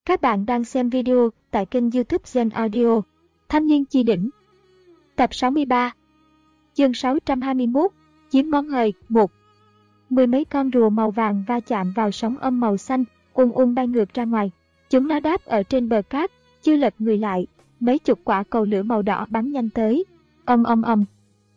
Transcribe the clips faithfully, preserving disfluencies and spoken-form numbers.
Các bạn đang xem video tại kênh YouTube Gen Audio. Thanh niên chi đỉnh. Tập sáu mươi ba. Chương sáu trăm hai mươi mốt. Chiếm món hời. một. Mười mấy con rùa màu vàng va chạm vào sóng âm màu xanh, ung ung bay ngược ra ngoài. Chúng nó đáp ở trên bờ cát, chưa lật người lại. Mấy chục quả cầu lửa màu đỏ bắn nhanh tới. Ầm ầm ầm.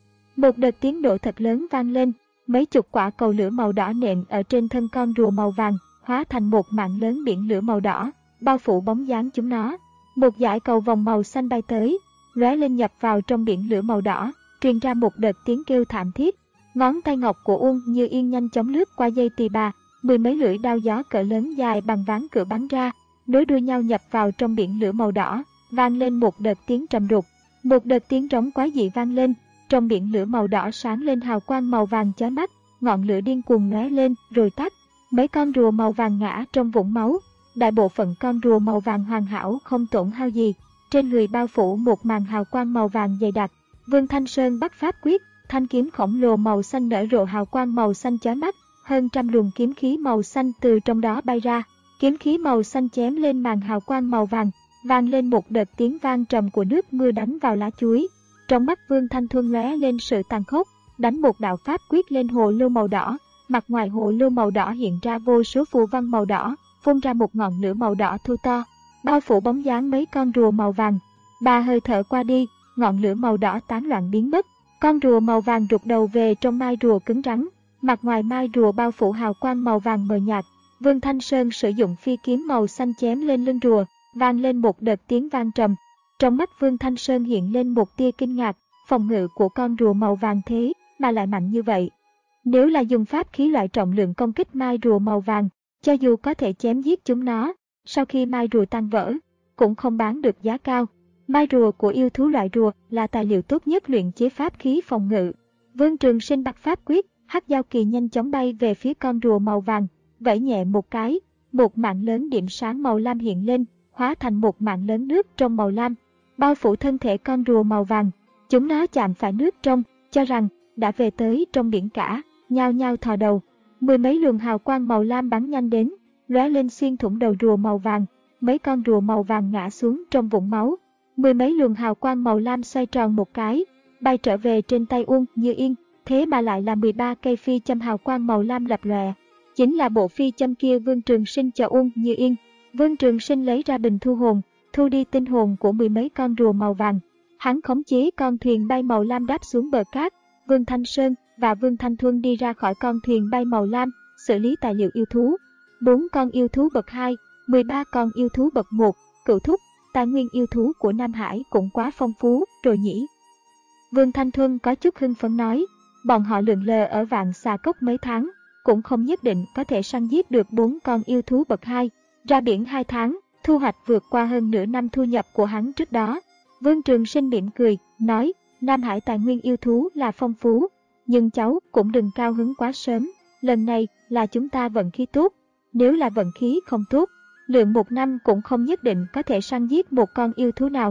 Một đợt tiếng nổ thật lớn vang lên. Mấy chục quả cầu lửa màu đỏ nện ở trên thân con rùa màu vàng, hóa thành một mạng lớn biển lửa màu đỏ, bao phủ bóng dáng chúng nó. Một dải cầu vòng màu xanh bay tới, lóe lên nhập vào trong biển lửa màu đỏ, truyền ra một đợt tiếng kêu thảm thiết. Ngón tay ngọc của Uông Như Yên nhanh chóng lướt qua dây tỳ bà, mười mấy lưỡi đao gió cỡ lớn dài bằng ván cửa bắn ra, nối đuôi nhau nhập vào trong biển lửa màu đỏ, vang lên một đợt tiếng trầm đục. Một đợt tiếng trống quái dị vang lên, trong biển lửa màu đỏ sáng lên hào quang màu vàng chói mắt, ngọn lửa điên cuồng lóe lên rồi tắt. Mấy con rùa màu vàng ngã trong vũng máu. Đại bộ phận con rùa màu vàng hoàn hảo không tổn hao gì, trên người bao phủ một màn hào quang màu vàng dày đặc. Vương Thanh Sơn bắt pháp quyết, thanh kiếm khổng lồ màu xanh nở rộ hào quang màu xanh chói mắt, hơn trăm luồng kiếm khí màu xanh từ trong đó bay ra. Kiếm khí màu xanh chém lên màn hào quang màu vàng, vang lên một đợt tiếng vang trầm của nước mưa đánh vào lá chuối. Trong mắt Vương Thanh Thuân lóe lên sự tàn khốc, đánh một đạo pháp quyết lên hồ lô màu đỏ. Mặt ngoài hồ lô màu đỏ hiện ra vô số phù văn màu đỏ, phun ra một ngọn lửa màu đỏ thu to, bao phủ bóng dáng mấy con rùa màu vàng. Ba hơi thở qua đi, ngọn lửa màu đỏ tán loạn biến mất. Con rùa màu vàng rụt đầu về trong mai rùa cứng rắn, mặt ngoài mai rùa bao phủ hào quang màu vàng mờ nhạt. Vương Thanh Sơn sử dụng phi kiếm màu xanh chém lên lưng rùa, vang lên một đợt tiếng vang trầm. Trong mắt Vương Thanh Sơn hiện lên một tia kinh ngạc, phòng ngự của con rùa màu vàng thế mà lại mạnh như vậy. Nếu là dùng pháp khí loại trọng lượng công kích mai rùa màu vàng, cho dù có thể chém giết chúng nó, sau khi mai rùa tan vỡ, cũng không bán được giá cao. Mai rùa của yêu thú loại rùa là tài liệu tốt nhất luyện chế pháp khí phòng ngự. Vương Trường Sinh bắt pháp quyết, hắc giao kỳ nhanh chóng bay về phía con rùa màu vàng, vẫy nhẹ một cái, một mạng lớn điểm sáng màu lam hiện lên, hóa thành một mạng lớn nước trong màu lam, bao phủ thân thể con rùa màu vàng. Chúng nó chạm phải nước trong, cho rằng đã về tới trong biển cả, nhao nhao thò đầu. Mười mấy luồng hào quang màu lam bắn nhanh đến, lóe lên xuyên thủng đầu rùa màu vàng. Mấy con rùa màu vàng ngã xuống trong vũng máu. Mười mấy luồng hào quang màu lam xoay tròn một cái, bay trở về trên tay Uông Như Yên, thế mà lại là mười ba cây phi châm hào quang màu lam lập lòe. Chính là bộ phi châm kia Vương Trường Sinh cho Uông Như Yên. Vương Trường Sinh lấy ra bình thu hồn, thu đi tinh hồn của mười mấy con rùa màu vàng. Hắn khống chế con thuyền bay màu lam đáp xuống bờ cát. Vương Thanh Sơn và Vương Thanh Thuân đi ra khỏi con thuyền bay màu lam, xử lý tài liệu yêu thú. Bốn con yêu thú bậc hai, mười ba con yêu thú bậc một, cựu thúc, tài nguyên yêu thú của Nam Hải cũng quá phong phú rồi nhỉ. Vương Thanh Thuân có chút hưng phấn nói, bọn họ lượn lờ ở Vạn Xà Cốc mấy tháng, cũng không nhất định có thể săn giết được bốn con yêu thú bậc hai. Ra biển hai tháng, thu hoạch vượt qua hơn nửa năm thu nhập của hắn trước đó. Vương Trường Sinh mỉm cười, nói, Nam Hải tài nguyên yêu thú là phong phú, nhưng cháu cũng đừng cao hứng quá sớm. Lần này là chúng ta vận khí tốt, nếu là vận khí không tốt, lượng một năm cũng không nhất định có thể săn giết một con yêu thú nào.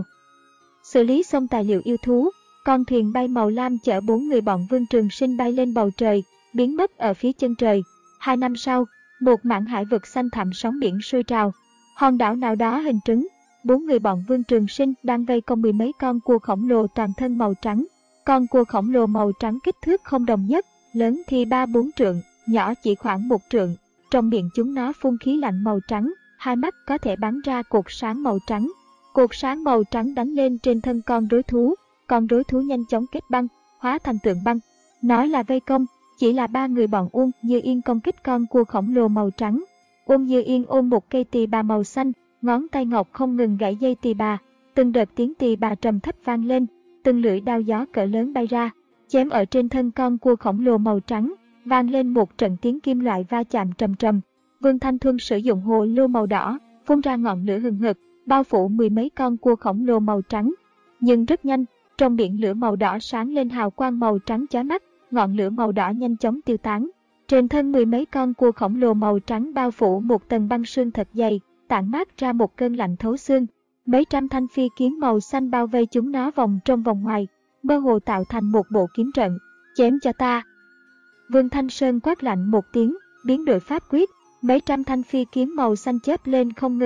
Xử lý xong tài liệu yêu thú, con thuyền bay màu lam chở bốn người bọn Vương Trường Sinh bay lên bầu trời, biến mất ở phía chân trời. Hai năm sau, một mảng hải vực xanh thẳm sóng biển sôi trào, hòn đảo nào đó hình trứng. Bốn người bọn Vương Trường Sinh đang vây công mười mấy con cua khổng lồ toàn thân màu trắng. Con cua khổng lồ màu trắng kích thước không đồng nhất, lớn thì ba bốn trượng, nhỏ chỉ khoảng một trượng. Trong miệng chúng nó phun khí lạnh màu trắng, hai mắt có thể bắn ra cột sáng màu trắng. Cột sáng màu trắng đánh lên trên thân con rối thú, con rối thú nhanh chóng kết băng, hóa thành tượng băng. Nói là vây công, chỉ là ba người bọn Uông Như Yên công kích con cua khổng lồ màu trắng. Uông Như Yên ôm một cây tỳ bà màu xanh, ngón tay ngọc không ngừng gãy dây tỳ bà, từng đợt tiếng tỳ bà trầm thấp vang lên, từng lưỡi đao gió cỡ lớn bay ra, chém ở trên thân con cua khổng lồ màu trắng, vang lên một trận tiếng kim loại va chạm trầm trầm. Vương Thanh Thuân sử dụng hồ lô màu đỏ, phun ra ngọn lửa hừng hực, bao phủ mười mấy con cua khổng lồ màu trắng. Nhưng rất nhanh, trong biển lửa màu đỏ sáng lên hào quang màu trắng chói mắt, ngọn lửa màu đỏ nhanh chóng tiêu tán. Trên thân mười mấy con cua khổng lồ màu trắng bao phủ một tầng băng sương thật dày, tản mát ra một cơn lạnh thấu xương. Mấy trăm thanh phi kiếm màu xanh bao vây chúng nó vòng trong vòng ngoài, mơ hồ tạo thành một bộ kiếm trận. Chém cho ta! Vương Thanh Sơn quát lạnh một tiếng, biến đổi pháp quyết, mấy trăm thanh phi kiếm màu xanh chớp lên không ngừng,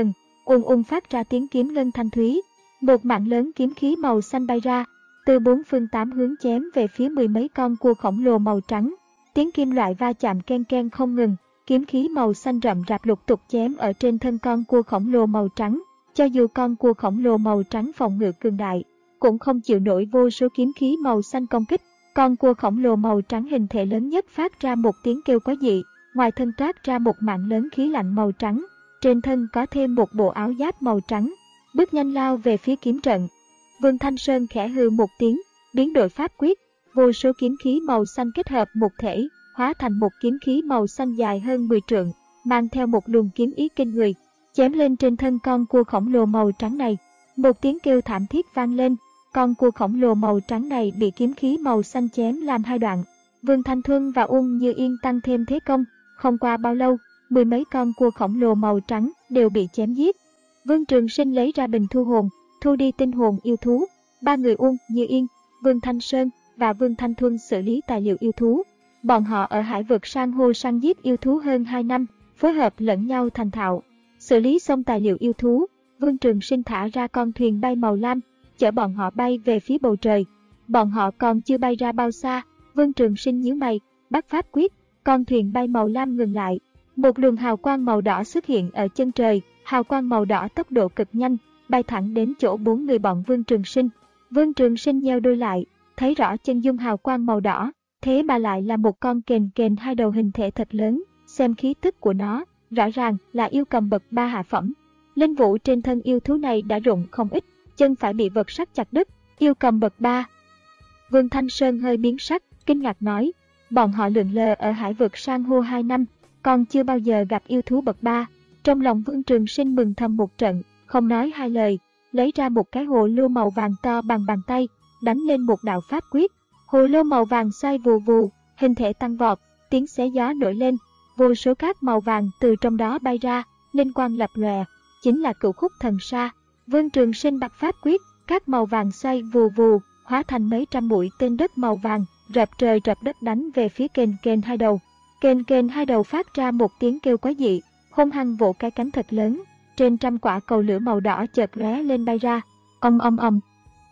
ung ung phát ra tiếng kiếm ngân thanh thúy. Một mạng lớn kiếm khí màu xanh bay ra, từ bốn phương tám hướng chém về phía mười mấy con cua khổng lồ màu trắng. Tiếng kim loại va chạm ken ken không ngừng, kiếm khí màu xanh rậm rạp lục tục chém ở trên thân con cua khổng lồ màu trắng. Cho dù con cua khổng lồ màu trắng phòng ngự cường đại, cũng không chịu nổi vô số kiếm khí màu xanh công kích. Con cua khổng lồ màu trắng hình thể lớn nhất phát ra một tiếng kêu quái dị, ngoài thân toát ra một mạng lớn khí lạnh màu trắng, trên thân có thêm một bộ áo giáp màu trắng, bước nhanh lao về phía kiếm trận. Vương Thanh Sơn khẽ hừ một tiếng, biến đổi pháp quyết, vô số kiếm khí màu xanh kết hợp một thể, hóa thành một kiếm khí màu xanh dài hơn mười trượng, mang theo một luồng kiếm ý kinh người, chém lên trên thân con cua khổng lồ màu trắng này. Một tiếng kêu thảm thiết vang lên, con cua khổng lồ màu trắng này bị kiếm khí màu xanh chém làm hai đoạn. Vương Thanh Thuân và Uông Như Yên tăng thêm thế công, không qua bao lâu, mười mấy con cua khổng lồ màu trắng đều bị chém giết. Vương Trường Sinh lấy ra bình thu hồn, thu đi tinh hồn yêu thú. Ba người Uông Như Yên, Vương Thanh Sơn và Vương Thanh Thuân xử lý tài liệu yêu thú. Bọn họ ở hải vực san hô săn giết yêu thú hơn hai năm, phối hợp lẫn nhau thành thạo. Xử lý xong tài liệu yêu thú, Vương Trường Sinh thả ra con thuyền bay màu lam, chở bọn họ bay về phía bầu trời. Bọn họ còn chưa bay ra bao xa, Vương Trường Sinh nhíu mày, bắt pháp quyết, con thuyền bay màu lam ngừng lại. Một luồng hào quang màu đỏ xuất hiện ở chân trời, hào quang màu đỏ tốc độ cực nhanh, bay thẳng đến chỗ bốn người bọn Vương Trường Sinh. Vương Trường Sinh nheo đôi lại, thấy rõ chân dung hào quang màu đỏ, thế mà lại là một con kền kền hai đầu hình thể thật lớn, xem khí tức của nó, rõ ràng là yêu cầm bậc ba hạ phẩm. Linh vũ trên thân yêu thú này đã rụng không ít, chân phải bị vật sắt chặt đứt, yêu cầm bậc ba. Vương Thanh Sơn hơi biến sắc, kinh ngạc nói, bọn họ lượn lờ ở hải vực san hô hai năm, còn chưa bao giờ gặp yêu thú bậc ba. Trong lòng Vương Trường Sinh mừng thầm một trận, không nói hai lời, lấy ra một cái hồ lô màu vàng to bằng bàn tay, đánh lên một đạo pháp quyết. Hồ lô màu vàng xoay vù vù, hình thể tăng vọt, tiếng xé gió nổi lên, vô số cát màu vàng từ trong đó bay ra, linh quang lập lòe, chính là Cửu Khúc Thần Sa. Vương Trường Sinh bật pháp quyết, cát màu vàng xoay vù vù, hóa thành mấy trăm mũi tên đất màu vàng, rập trời rập đất đánh về phía kền kền hai đầu. Kền kền hai đầu phát ra một tiếng kêu quái dị, hung hăng vỗ cái cánh thật lớn, trên trăm quả cầu lửa màu đỏ chợt lóe lên bay ra, ong ong ong.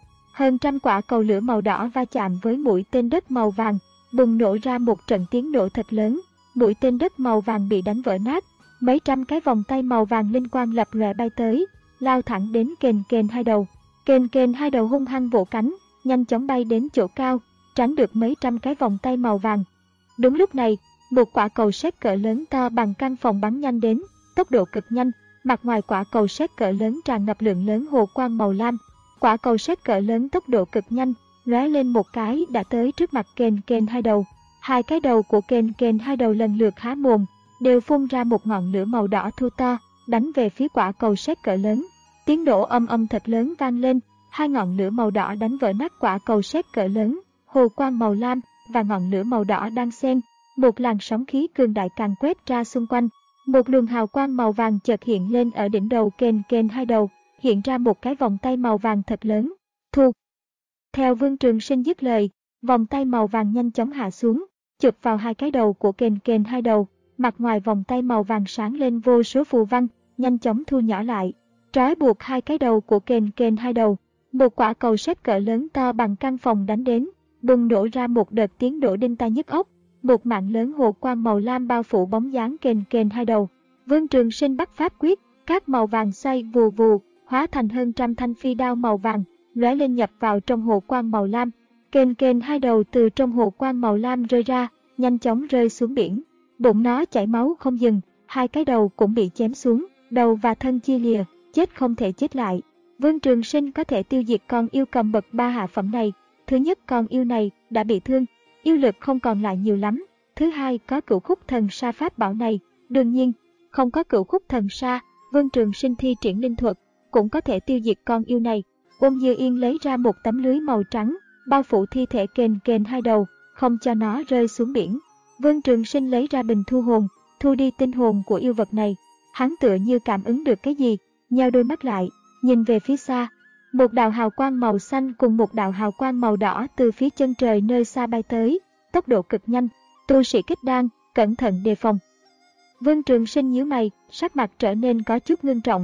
Hơn trăm quả cầu lửa màu đỏ va chạm với mũi tên đất màu vàng, bùng nổ ra một trận tiếng nổ thật lớn, mũi tên đất màu vàng bị đánh vỡ nát, mấy trăm cái vòng tay màu vàng linh quang lập lòe bay tới, lao thẳng đến kền kền hai đầu. Kền kền hai đầu hung hăng vỗ cánh, nhanh chóng bay đến chỗ cao, tránh được mấy trăm cái vòng tay màu vàng. Đúng lúc này, một quả cầu sét cỡ lớn to bằng căn phòng bắn nhanh đến, tốc độ cực nhanh, mặt ngoài quả cầu sét cỡ lớn tràn ngập lượng lớn hồ quang màu lam. Quả cầu sét cỡ lớn tốc độ cực nhanh, lóe lên một cái đã tới trước mặt kền kền hai đầu. Hai cái đầu của kền kền hai đầu lần lượt há mồm, đều phun ra một ngọn lửa màu đỏ thu to, đánh về phía quả cầu sét cỡ lớn. Tiếng nổ âm âm thật lớn vang lên, hai ngọn lửa màu đỏ đánh vỡ nát quả cầu sét cỡ lớn, hồ quang màu lam và ngọn lửa màu đỏ đang xen, một làn sóng khí cường đại càng quét ra xung quanh. Một luồng hào quang màu vàng chợt hiện lên ở đỉnh đầu kền kền hai đầu, hiện ra một cái vòng tay màu vàng thật lớn. Thu. Theo Vương Trường Sinh dứt lời, vòng tay màu vàng nhanh chóng hạ xuống, chụp vào hai cái đầu của kền kền hai đầu. Mặt ngoài vòng tay màu vàng sáng lên vô số phù văn, nhanh chóng thu nhỏ lại, trói buộc hai cái đầu của kền kền hai đầu. Một quả cầu sét cỡ lớn to bằng căn phòng đánh đến, bùng nổ ra một đợt tiếng nổ đinh tai nhức óc. Một mạng lớn hồ quang màu lam bao phủ bóng dáng kền kền hai đầu. Vương Trường Sinh bắt pháp quyết, các màu vàng xoay vù vù, hóa thành hơn trăm thanh phi đao màu vàng, lóe lên nhập vào trong hồ quang màu lam. Kền kền hai đầu từ trong hồ quang màu lam rơi ra, nhanh chóng rơi xuống biển. Bụng nó chảy máu không dừng, hai cái đầu cũng bị chém xuống, đầu và thân chia lìa, chết không thể chết lại. Vương Trường Sinh có thể tiêu diệt con yêu cầm bậc ba hạ phẩm này. Thứ nhất, con yêu này đã bị thương, yêu lực không còn lại nhiều lắm. Thứ hai, có Cửu Khúc Thần Sa pháp bảo này. Đương nhiên, không có Cửu Khúc Thần Sa, Vương Trường Sinh thi triển linh thuật cũng có thể tiêu diệt con yêu này. Uông Như Yên lấy ra một tấm lưới màu trắng, bao phủ thi thể kền kền hai đầu, không cho nó rơi xuống biển. Vương Trường Sinh lấy ra bình thu hồn, thu đi tinh hồn của yêu vật này. Hắn tựa như cảm ứng được cái gì, nheo đôi mắt lại, nhìn về phía xa. Một đạo hào quang màu xanh cùng một đạo hào quang màu đỏ từ phía chân trời nơi xa bay tới, tốc độ cực nhanh. Tu sĩ kết đan, cẩn thận đề phòng. Vương Trường Sinh nhíu mày, sắc mặt trở nên có chút ngưng trọng.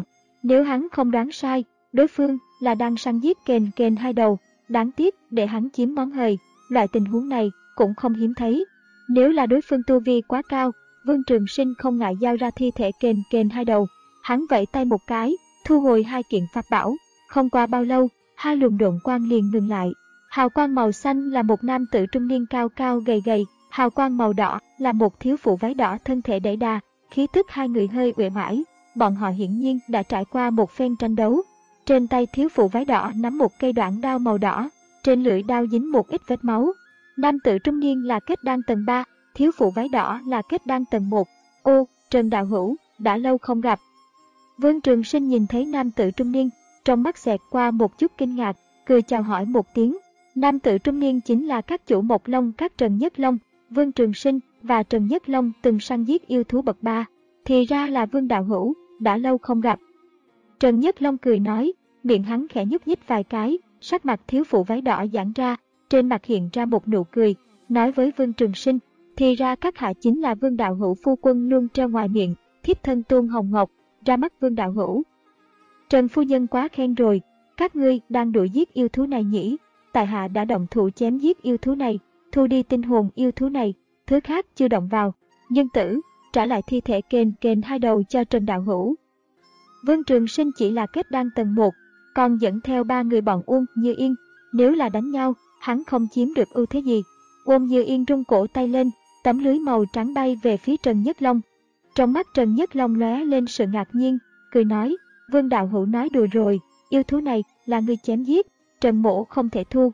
Nếu hắn không đoán sai, đối phương là đang săn giết kền kền hai đầu, đáng tiếc để hắn chiếm món hời, loại tình huống này cũng không hiếm thấy. Nếu là đối phương tu vi quá cao, Vương Trường Sinh không ngại giao ra thi thể kền kền hai đầu, hắn vẫy tay một cái, thu hồi hai kiện pháp bảo. Không qua bao lâu, hai luồng độn quang liền ngừng lại. Hào quang màu xanh là một nam tử trung niên cao cao gầy gầy, hào quang màu đỏ là một thiếu phụ váy đỏ thân thể đẩy đà, khí tức hai người hơi uể oải. Bọn họ hiển nhiên đã trải qua một phen tranh đấu. Trên tay thiếu phụ váy đỏ nắm một cây đoạn đao màu đỏ, trên lưỡi đao dính một ít vết máu. Nam tử trung niên là kết đan tầng ba, thiếu phụ váy đỏ là kết đan tầng một. Ô, Trần đạo hữu, đã lâu không gặp. Vương Trường Sinh nhìn thấy nam tử trung niên, trong mắt xẹt qua một chút kinh ngạc, cười chào hỏi một tiếng. Nam tử trung niên chính là các chủ Mộc Long các Trần Nhất Long. Vương Trường Sinh và Trần Nhất Long từng săn giết yêu thú bậc ba. Thì ra là Vương đạo hữu, đã lâu không gặp. Trần Nhất Long cười nói, miệng hắn khẽ nhúc nhích vài cái, sắc mặt thiếu phụ váy đỏ giãn ra, trên mặt hiện ra một nụ cười, nói với Vương Trường Sinh, thì ra các hạ chính là Vương đạo hữu phu quân luôn treo ngoài miệng, thiếp thân Tôn Hồng Ngọc, ra mắt Vương đạo hữu. Trần phu nhân quá khen rồi, các ngươi đang đuổi giết yêu thú này nhỉ? Tại hạ đã động thủ chém giết yêu thú này, thu đi tinh hồn yêu thú này, thứ khác chưa động vào. Dương tử, trả lại thi thể kền kền hai đầu cho Trần đạo hữu. Vương Trường Sinh chỉ là kết đan tầng một, còn dẫn theo ba người bọn Uông Như Yên. Nếu là đánh nhau, hắn không chiếm được ưu thế gì. Uông Như Yên rung cổ tay lên, tấm lưới màu trắng bay về phía Trần Nhất Long. Trong mắt Trần Nhất Long lóe lên sự ngạc nhiên, cười nói, Vương đạo hữu nói đùa rồi, yêu thú này là người chém giết, Trần mỗ không thể thu.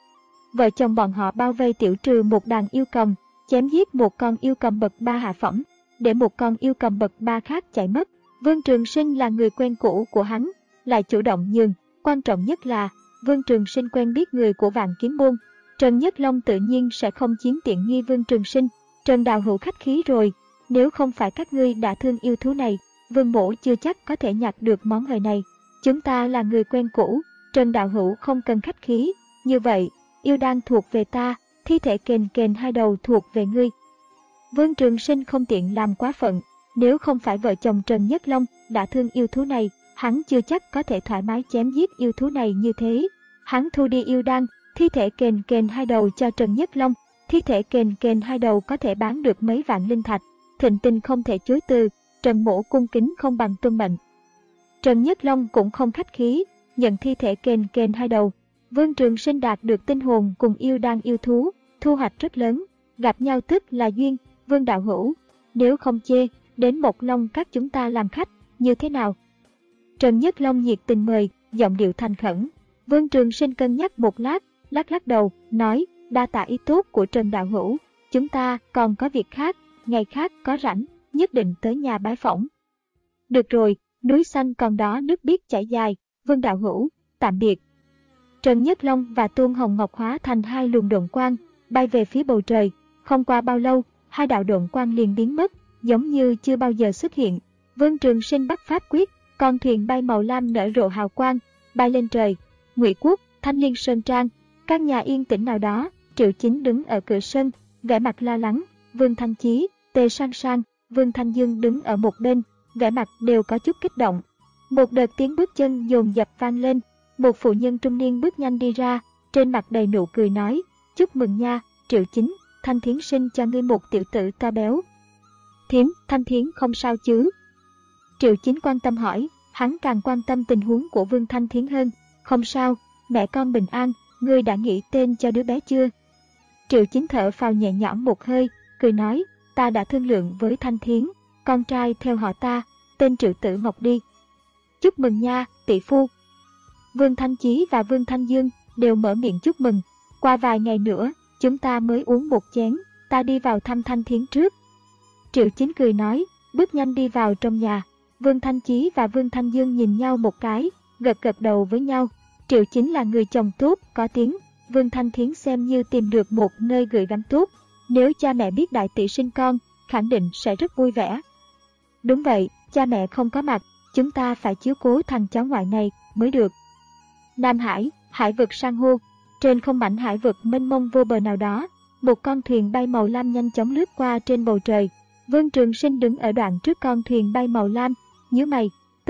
Vợ chồng bọn họ bao vây tiểu trừ một đàn yêu cầm, chém giết một con yêu cầm bậc ba hạ phẩm, để một con yêu cầm bậc ba khác chạy mất. Vương Trường Sinh là người quen cũ của hắn, lại chủ động nhường, quan trọng nhất là Vương Trường Sinh quen biết người của Vạn Kiếm Môn. Trần Nhất Long tự nhiên sẽ không chiếm tiện nghi Vương Trường Sinh. Trần đạo hữu khách khí rồi, nếu không phải các ngươi đã thương yêu thú này, Vương mỗ chưa chắc có thể nhặt được món hời này. Chúng ta là người quen cũ, Trần đạo hữu không cần khách khí, như vậy, yêu đan thuộc về ta, thi thể kền kền hai đầu thuộc về ngươi. Vương Trường Sinh không tiện làm quá phận, nếu không phải vợ chồng Trần Nhất Long đã thương yêu thú này, hắn chưa chắc có thể thoải mái chém giết yêu thú này như thế. Hắn thu đi yêu đan, thi thể kền kền hai đầu cho Trần Nhất Long, thi thể kền kền hai đầu có thể bán được mấy vạn linh thạch, thịnh tình không thể chối từ, Trần mỗ cung kính không bằng tuân mệnh. Trần Nhất Long cũng không khách khí, nhận thi thể kền kền hai đầu. Vương Trường Sinh đạt được tinh hồn cùng yêu đan yêu thú, thu hoạch rất lớn, gặp nhau tức là duyên. Vương đạo hữu, nếu không chê, đến Mộc Long các chúng ta làm khách, như thế nào? Trần Nhất Long nhiệt tình mời, giọng điệu thành khẩn. Vương Trường Sinh cân nhắc một lát, lắc lắc đầu, nói, đa tạ ý tốt của Trần đạo hữu, chúng ta còn có việc khác, ngày khác có rảnh, nhất định tới nhà bái phỏng. Được rồi, núi xanh còn đó nước biết chảy dài, Vương đạo hữu, tạm biệt. Trần Nhất Long và Tôn Hồng Ngọc hóa thành hai luồng độn quang, bay về phía bầu trời. Không qua bao lâu, hai đạo độn quang liền biến mất, giống như chưa bao giờ xuất hiện. Vương Trường Sinh bắt pháp quyết, con thuyền bay màu lam nở rộ hào quang, bay lên trời. Ngụy Quốc, Thanh Liên Sơn Trang, căn nhà yên tĩnh nào đó, Triệu Chính đứng ở cửa sân, vẻ mặt lo lắng. Vương Thanh Chí, Tề Sang Sang, Vương Thanh Dương đứng ở một bên, vẻ mặt đều có chút kích động. Một đợt tiếng bước chân dồn dập vang lên, một phụ nhân trung niên bước nhanh đi ra, trên mặt đầy nụ cười nói, chúc mừng nha, Triệu Chính, Thanh Thiến sinh cho ngươi một tiểu tử to béo. Thiến, Thanh Thiến không sao chứ? Triệu Chính quan tâm hỏi, hắn càng quan tâm tình huống của Vương Thanh Thiến hơn. Không sao, mẹ con bình an, ngươi đã nghĩ tên cho đứa bé chưa? Triệu Chính thở phào nhẹ nhõm một hơi, cười nói, ta đã thương lượng với Thanh Thiến, con trai theo họ ta, tên Triệu Tử Ngọc đi. Chúc mừng nha, tỷ phu. Vương Thanh Chí và Vương Thanh Dương đều mở miệng chúc mừng. Qua vài ngày nữa, chúng ta mới uống một chén, ta đi vào thăm Thanh Thiến trước. Triệu Chính cười nói, bước nhanh đi vào trong nhà. Vương Thanh Chí và Vương Thanh Dương nhìn nhau một cái, gật gật đầu với nhau. Triệu Chính là người chồng tốt, có tiếng. Vương Thanh Thiến xem như tìm được một nơi gửi gắm tốt. Nếu cha mẹ biết đại tỷ sinh con, khẳng định sẽ rất vui vẻ. Đúng vậy, cha mẹ không có mặt, chúng ta phải chiếu cố thằng cháu ngoại này mới được. Nam Hải, hải vực san hô. Trên không mảnh hải vực mênh mông vô bờ nào đó, một con thuyền bay màu lam nhanh chóng lướt qua trên bầu trời. Vương Trường Sinh đứng ở đoạn trước con thuyền bay màu lam, nhíu mày,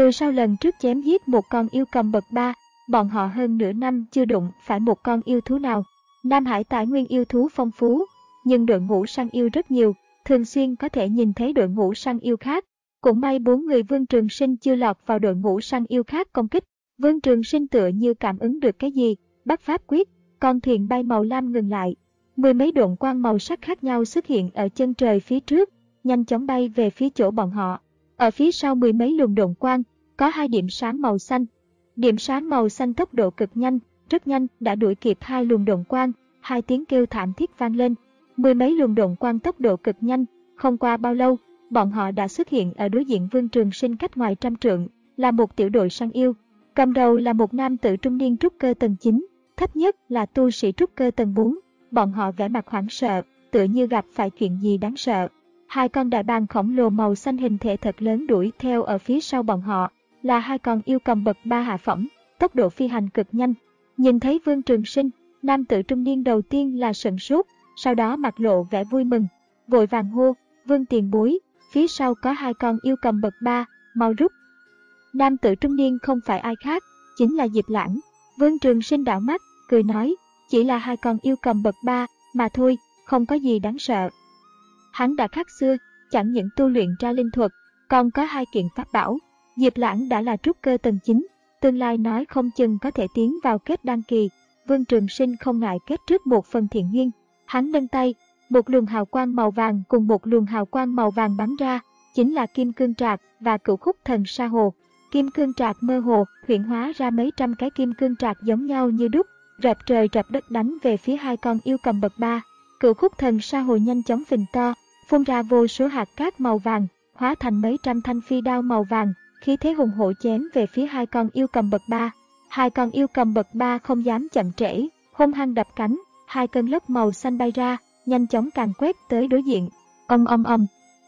Từ sau lần trước chém giết một con yêu cầm bậc ba, bọn họ hơn nửa năm chưa đụng phải một con yêu thú nào. Nam Hải tài nguyên yêu thú phong phú, nhưng đội ngũ săn yêu rất nhiều, thường xuyên có thể nhìn thấy đội ngũ săn yêu khác. Cũng may bốn người Vương Trường Sinh chưa lọt vào đội ngũ săn yêu khác công kích. Vương Trường Sinh tựa như cảm ứng được cái gì, bắt pháp quyết, con thuyền bay màu lam ngừng lại. Mười mấy độn quang màu sắc khác nhau xuất hiện ở chân trời phía trước, nhanh chóng bay về phía chỗ bọn họ. Ở phía sau mười mấy luồng độn quang, có hai điểm sáng màu xanh. Điểm sáng màu xanh tốc độ cực nhanh, rất nhanh đã đuổi kịp hai luồng độn quang, hai tiếng kêu thảm thiết vang lên. Mười mấy luồng độn quang tốc độ cực nhanh, không qua bao lâu, bọn họ đã xuất hiện ở đối diện Vương Trường Sinh cách ngoài trăm trượng, là một tiểu đội săn yêu. Cầm đầu là một nam tử trung niên trúc cơ tầng chín, thấp nhất là tu sĩ trúc cơ tầng bốn. Bọn họ vẻ mặt hoảng sợ, tựa như gặp phải chuyện gì đáng sợ. Hai con đại bàng khổng lồ màu xanh hình thể thật lớn đuổi theo ở phía sau bọn họ, là hai con yêu cầm bậc ba hạ phẩm, tốc độ phi hành cực nhanh. Nhìn thấy Vương Trường Sinh, nam tử trung niên đầu tiên là sửng sốt, sau đó mặt lộ vẻ vui mừng, vội vàng hô: Vương tiền bối, phía sau có hai con yêu cầm bậc ba, mau rút. Nam tử trung niên không phải ai khác, chính là Diệp Lãng. Vương Trường Sinh đảo mắt, cười nói: chỉ là hai con yêu cầm bậc ba mà thôi, không có gì đáng sợ. Hắn đã khác xưa, chẳng những tu luyện ra linh thuật, còn có hai kiện pháp bảo. Diệp Lãng đã là trúc cơ tầng chín, tương lai nói không chừng có thể tiến vào kết đan kỳ. Vương Trường Sinh không ngại kết trước một phần thiện duyên. Hắn nâng tay, một luồng hào quang màu vàng cùng một luồng hào quang màu vàng bắn ra, chính là Kim Cương Trạc và Cửu Khúc Thần Sa Hồ. Kim Cương Trạc mơ hồ huyễn hóa ra mấy trăm cái kim cương trạc giống nhau như đúc, rập trời rập đất đánh về phía hai con yêu cầm bậc ba. Cửu Khúc Thần Sa Hồ nhanh chóng phình to, phun ra vô số hạt cát màu vàng, hóa thành mấy trăm thanh phi đao màu vàng, khí thế hùng hổ chém về phía hai con yêu cầm bậc ba. Hai con yêu cầm bậc ba không dám chậm trễ, hung hăng đập cánh, hai cơn lốc màu xanh bay ra, nhanh chóng càn quét tới đối diện. Ầm ầm ầm.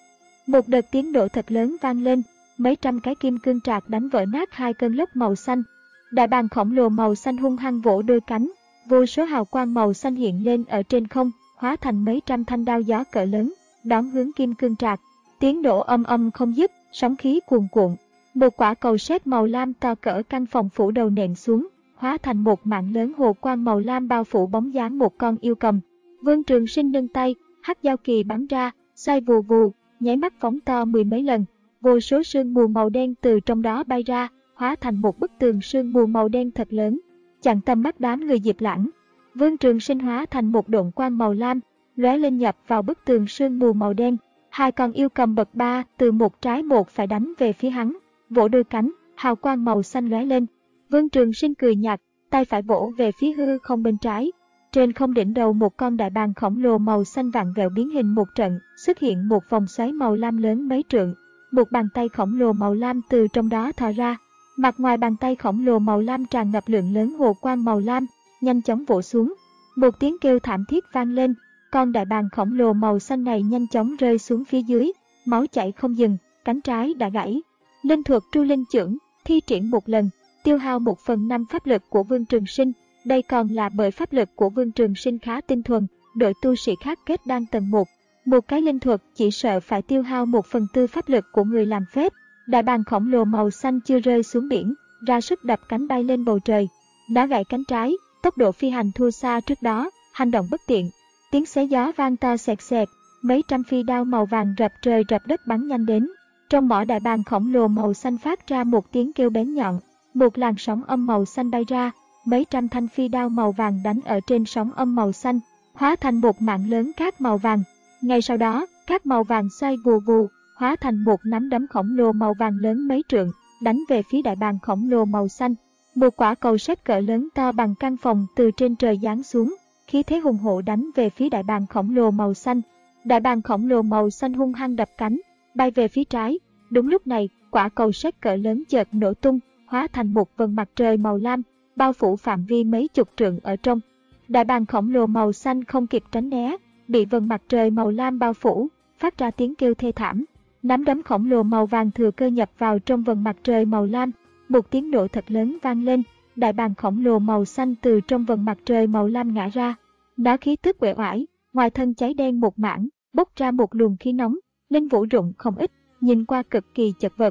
Một đợt tiếng nổ thật lớn vang lên, mấy trăm cái kim cương trạc đánh vỡ nát hai cơn lốc màu xanh. Đại bàng khổng lồ màu xanh hung hăng vỗ đôi cánh, vô số hào quang màu xanh hiện lên ở trên không, hóa thành mấy trăm thanh đao gió cỡ lớn, đón hướng kim cương trạc. Tiếng nổ âm âm không dứt, sóng khí cuồn cuộn. Một quả cầu sét màu lam to cỡ căn phòng phủ đầu nện xuống, hóa thành một mạng lớn hồ quang màu lam bao phủ bóng dáng một con yêu cầm. Vương Trường Sinh nâng tay, hắc giao kỳ bắn ra, xoay vù vù, nháy mắt phóng to mười mấy lần. Vô số sương mù màu đen từ trong đó bay ra, hóa thành một bức tường sương mù màu đen thật lớn, chặn tầm mắt đám người Diệp Lãng. Vương Trường Sinh hóa thành một độn quang màu lam, lóe lên nhập vào bức tường sương mù màu đen. Hai con yêu cầm bậc ba từ một trái một phải đánh về phía hắn, vỗ đôi cánh, hào quang màu xanh lóe lên. Vương Trường Sinh cười nhạt, tay phải vỗ về phía hư không bên trái. Trên không đỉnh đầu một con đại bàng khổng lồ màu xanh vặn vẹo biến hình một trận, xuất hiện một vòng xoáy màu lam lớn mấy trượng. Một bàn tay khổng lồ màu lam từ trong đó thò ra. Mặt ngoài bàn tay khổng lồ màu lam tràn ngập lượng lớn hồ quang màu lam, nhanh chóng vỗ xuống. Một tiếng kêu thảm thiết vang lên, con đại bàng khổng lồ màu xanh này nhanh chóng rơi xuống phía dưới, máu chảy không dừng, cánh trái đã gãy. Linh thuật Tru Linh Chưởng thi triển một lần, tiêu hao một phần năm pháp lực của Vương Trường Sinh. Đây còn là bởi pháp lực của Vương Trường Sinh khá tinh thuần, đội tu sĩ khác kết đan tầng một. Một cái linh thuật chỉ sợ phải tiêu hao một phần tư pháp lực của người làm phép. Đại bàng khổng lồ màu xanh chưa rơi xuống biển, ra sức đập cánh bay lên bầu trời. Nó gãy cánh trái, tốc độ phi hành thua xa trước đó, hành động bất tiện. Tiếng xé gió vang to xẹt xẹt, mấy trăm phi đao màu vàng rập trời rập đất bắn nhanh đến. Trong mỏ đại bàng khổng lồ màu xanh phát ra một tiếng kêu bén nhọn, một làn sóng âm màu xanh bay ra, mấy trăm thanh phi đao màu vàng đánh ở trên sóng âm màu xanh, hóa thành một mạng lớn cát màu vàng. Ngay sau đó, cát màu vàng xoay vù vù, hóa thành một nắm đấm khổng lồ màu vàng lớn mấy trượng, đánh về phía đại bàng khổng lồ màu xanh. Một quả cầu sét cỡ lớn to bằng căn phòng từ trên trời giáng xuống, khí thế hùng hổ đánh về phía đại bàng khổng lồ màu xanh. Đại bàng khổng lồ màu xanh hung hăng đập cánh, bay về phía trái. Đúng lúc này, quả cầu sét cỡ lớn chợt nổ tung, hóa thành một vầng mặt trời màu lam, bao phủ phạm vi mấy chục trượng ở trong. Đại bàng khổng lồ màu xanh không kịp tránh né, bị vầng mặt trời màu lam bao phủ, phát ra tiếng kêu thê thảm. Nắm đấm khổng lồ màu vàng thừa cơ nhập vào trong vầng mặt trời màu lam, một tiếng nổ thật lớn vang lên. Đại bàng khổng lồ màu xanh từ trong vầng mặt trời màu lam ngã ra. Nó khí tức uể oải, ngoài thân cháy đen một mảng, bốc ra một luồng khí nóng, linh vũ rụng không ít, nhìn qua cực kỳ chật vật.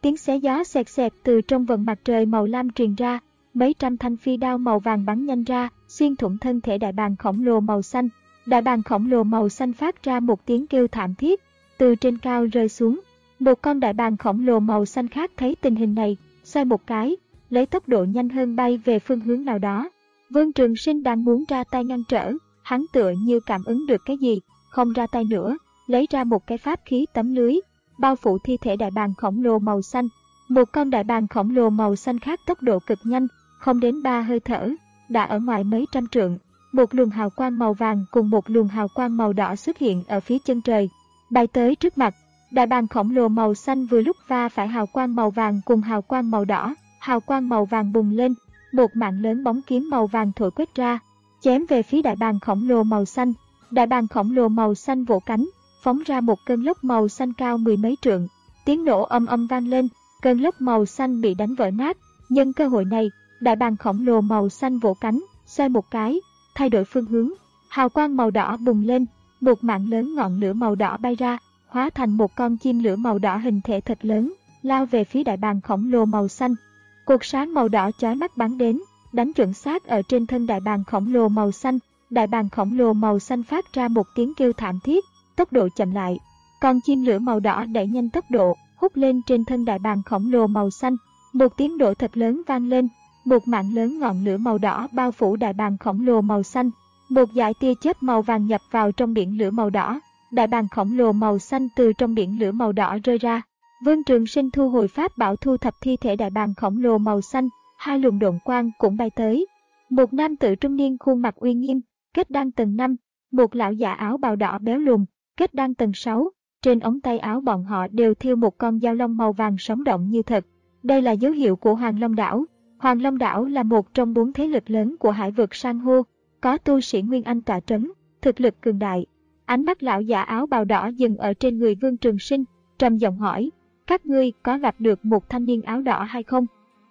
Tiếng xé gió xẹt xẹt từ trong vầng mặt trời màu lam truyền ra, mấy trăm thanh phi đao màu vàng bắn nhanh ra, xuyên thủng thân thể đại bàng khổng lồ màu xanh. Đại bàng khổng lồ màu xanh phát ra một tiếng kêu thảm thiết, từ trên cao rơi xuống. Một con đại bàng khổng lồ màu xanh khác thấy tình hình này, xoay một cái, lấy tốc độ nhanh hơn bay về phương hướng nào đó. Vương Trường Sinh đang muốn ra tay ngăn trở, hắn tựa như cảm ứng được cái gì, không ra tay nữa, lấy ra một cái pháp khí tấm lưới, bao phủ thi thể đại bàng khổng lồ màu xanh. Một con đại bàng khổng lồ màu xanh khác tốc độ cực nhanh, không đến ba hơi thở, đã ở ngoài mấy trăm trượng. Một luồng hào quang màu vàng cùng một luồng hào quang màu đỏ xuất hiện ở phía chân trời, bay tới trước mặt. Đại bàng khổng lồ màu xanh vừa lúc va phải hào quang màu vàng cùng hào quang màu đỏ, hào quang màu vàng bùng lên, một mạng lớn bóng kiếm màu vàng thổi quét ra, chém về phía đại bàng khổng lồ màu xanh. Đại bàng khổng lồ màu xanh vỗ cánh, phóng ra một cơn lốc màu xanh cao mười mấy trượng, tiếng nổ âm âm vang lên, cơn lốc màu xanh bị đánh vỡ nát. Nhân cơ hội này, đại bàng khổng lồ màu xanh vỗ cánh, xoay một cái, thay đổi phương hướng, hào quang màu đỏ bùng lên, một mạng lớn ngọn lửa màu đỏ bay ra, hóa thành một con chim lửa màu đỏ hình thể thật lớn, lao về phía đại bàng khổng lồ màu xanh. Cột sáng màu đỏ chói mắt bắn đến, đánh chuẩn xác ở trên thân đại bàng khổng lồ màu xanh. Đại bàng khổng lồ màu xanh phát ra một tiếng kêu thảm thiết, tốc độ chậm lại. Con chim lửa màu đỏ đẩy nhanh tốc độ, hút lên trên thân đại bàng khổng lồ màu xanh. Một tiếng nổ thật lớn vang lên, một mạng lớn ngọn lửa màu đỏ bao phủ đại bàng khổng lồ màu xanh. Một dải tia chớp màu vàng nhập vào trong biển lửa màu đỏ, đại bàng khổng lồ màu xanh từ trong biển lửa màu đỏ rơi ra. Vương Trường Sinh thu hồi pháp bảo thu thập thi thể đại bàng khổng lồ màu xanh, hai luồng độn quang cũng bay tới. Một nam tử trung niên khuôn mặt uy nghiêm, kết đan tầng năm, một lão già áo bào đỏ béo lùn, kết đan tầng sáu, trên ống tay áo bọn họ đều thêu một con dao long màu vàng sống động như thật. Đây là dấu hiệu của Hoàng Long đảo. Hoàng Long đảo là một trong bốn thế lực lớn của hải vực san hô, có tu sĩ Nguyên Anh tọa trấn, thực lực cường đại. Ánh mắt lão giả áo bào đỏ dừng ở trên người Vương Trường Sinh, trầm giọng hỏi, các ngươi có gặp được một thanh niên áo đỏ hay không?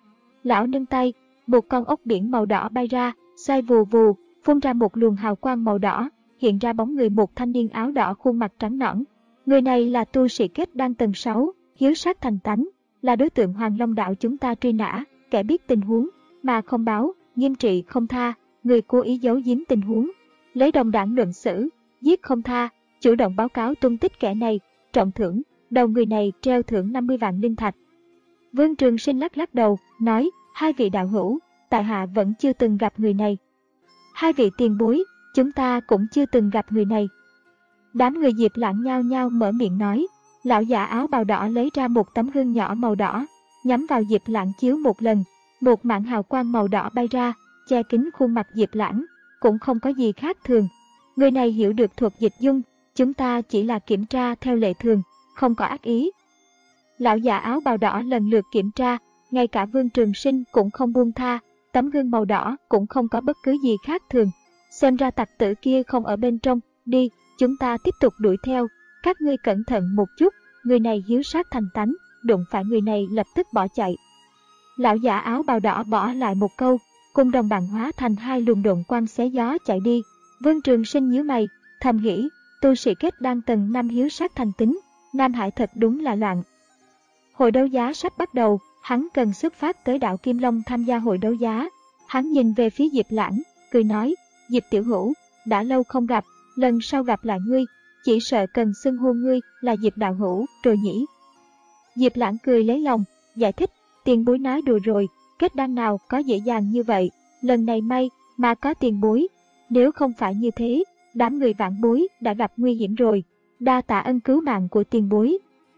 Lão nâng tay, một con ốc biển màu đỏ bay ra, xoay vù vù, phun ra một luồng hào quang màu đỏ, hiện ra bóng người một thanh niên áo đỏ khuôn mặt trắng nõn. Người này là tu sĩ kết đan tầng sáu, hiếu sát thành tánh, là đối tượng Hoàng Long đảo chúng ta truy nã, kẻ biết tình huống mà không báo, nghiêm trị không tha, người cố ý giấu giếm tình huống, lấy đồng đảng luận xử, giết không tha, chủ động báo cáo tung tích kẻ này, trọng thưởng, đầu người này treo thưởng năm mươi vạn linh thạch. Vương Trường Sinh lắc lắc đầu, nói, hai vị đạo hữu, tại hạ vẫn chưa từng gặp người này. Hai vị tiền bối, chúng ta cũng chưa từng gặp người này. Đám người Diệp Lãng nhao nhao mở miệng nói. Lão già áo bào đỏ lấy ra một tấm gương nhỏ màu đỏ, nhắm vào Diệp Lãng chiếu một lần, một mảng hào quang màu đỏ bay ra, che kín khuôn mặt Diệp Lãng, cũng không có gì khác thường. Người này hiểu được thuật dịch dung, chúng ta chỉ là kiểm tra theo lệ thường, không có ác ý. Lão già áo bào đỏ lần lượt kiểm tra, ngay cả Vương Trường Sinh cũng không buông tha, tấm gương màu đỏ cũng không có bất cứ gì khác thường. Xem ra tặc tử kia không ở bên trong, đi, chúng ta tiếp tục đuổi theo. Các ngươi cẩn thận một chút, người này hiếu sát thành tánh, đụng phải người này lập tức bỏ chạy. Lão giả áo bào đỏ bỏ lại một câu, cùng đồng bạn hóa thành hai luồng độn quang xé gió chạy đi. Vương Trường Sinh nhíu mày, thầm nghĩ, tu sĩ kết đan tầng năm hiếu sát thành tính, Nam Hải thật đúng là loạn. Hội đấu giá sắp bắt đầu, hắn cần xuất phát tới đảo Kim Long tham gia hội đấu giá. Hắn nhìn về phía Diệp Lãng, cười nói, Diệp tiểu hữu, đã lâu không gặp, lần sau gặp lại ngươi, chỉ sợ cần xưng hô ngươi là Diệp đạo hữu rồi nhỉ. Diệp Lãng cười lấy lòng, giải thích, tiền bối nói đùa rồi, kết đan nào có dễ dàng như vậy, lần này may mà có tiền bối, nếu không phải như thế, đám người vãn bối đã gặp nguy hiểm rồi, đa tạ ân cứu mạng của tiền bối.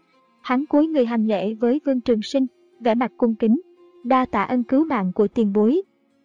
Hắn cúi người hành lễ với Vương Trường Sinh, vẻ mặt cung kính, đa tạ ân cứu mạng của tiền bối.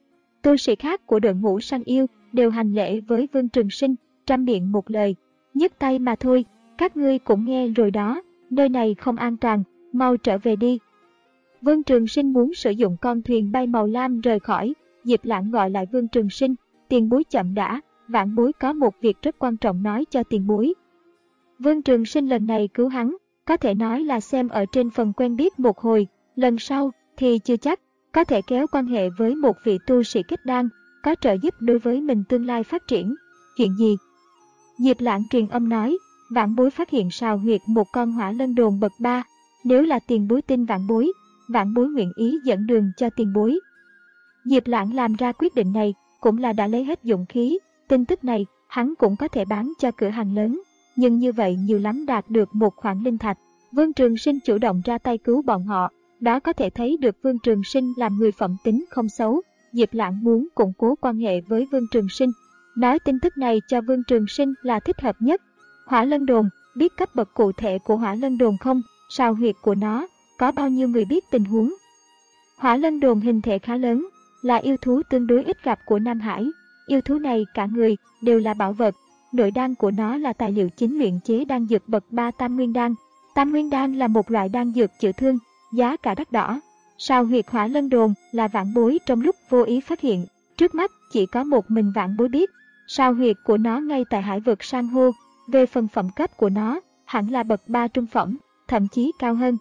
Tu sĩ khác của đội ngũ săn yêu đều hành lễ với Vương Trường Sinh, trăm miệng một lời, nhấc tay mà thôi, các ngươi cũng nghe rồi đó, nơi này không an toàn, mau trở về đi. Vương Trường Sinh muốn sử dụng con thuyền bay màu lam rời khỏi, Diệp Lãng gọi lại Vương Trường Sinh, tiền bối chậm đã, vãn bối có một việc rất quan trọng nói cho tiền bối. Vương Trường Sinh lần này cứu hắn, có thể nói là xem ở trên phần quen biết một hồi, lần sau thì chưa chắc, có thể kéo quan hệ với một vị tu sĩ kết đan, có trợ giúp đối với mình tương lai phát triển. Chuyện gì? Diệp Lãng truyền âm nói, vãn bối phát hiện sào huyệt một con hỏa lân đồn bậc ba, Nếu là tiền bối tin vãn bối, vãn bối nguyện ý dẫn đường cho tiền bối. Diệp Lãng làm ra quyết định này cũng là đã lấy hết dũng khí. Tin tức này hắn cũng có thể bán cho cửa hàng lớn, nhưng như vậy nhiều lắm đạt được một khoản linh thạch. Vương Trường Sinh chủ động ra tay cứu bọn họ, đó có thể thấy được Vương Trường Sinh làm người phẩm tính không xấu. Diệp Lãng muốn củng cố quan hệ với Vương Trường Sinh, nói tin tức này cho Vương Trường Sinh là thích hợp nhất. Hỏa Lân Đồn, biết cấp bậc cụ thể của Hỏa Lân Đồn không? Sao huyệt của nó, có bao nhiêu người biết tình huống? Hỏa Lân Đồn hình thể khá lớn, là yêu thú tương đối ít gặp của Nam Hải. Yêu thú này cả người đều là bảo vật, nội đan của nó là tài liệu chính luyện chế đan dược bậc ba Tam Nguyên Đan. Tam Nguyên Đan là một loại đan dược chữa thương, giá cả đắt đỏ. Sao huyệt Hỏa Lân Đồn là vãn bối trong lúc vô ý phát hiện, trước mắt chỉ có một mình vãn bối biết. Sao huyệt của nó ngay tại hải vực san hô, về phần phẩm cấp của nó, hẳn là bậc ba trung phẩm, thậm chí cao hơn.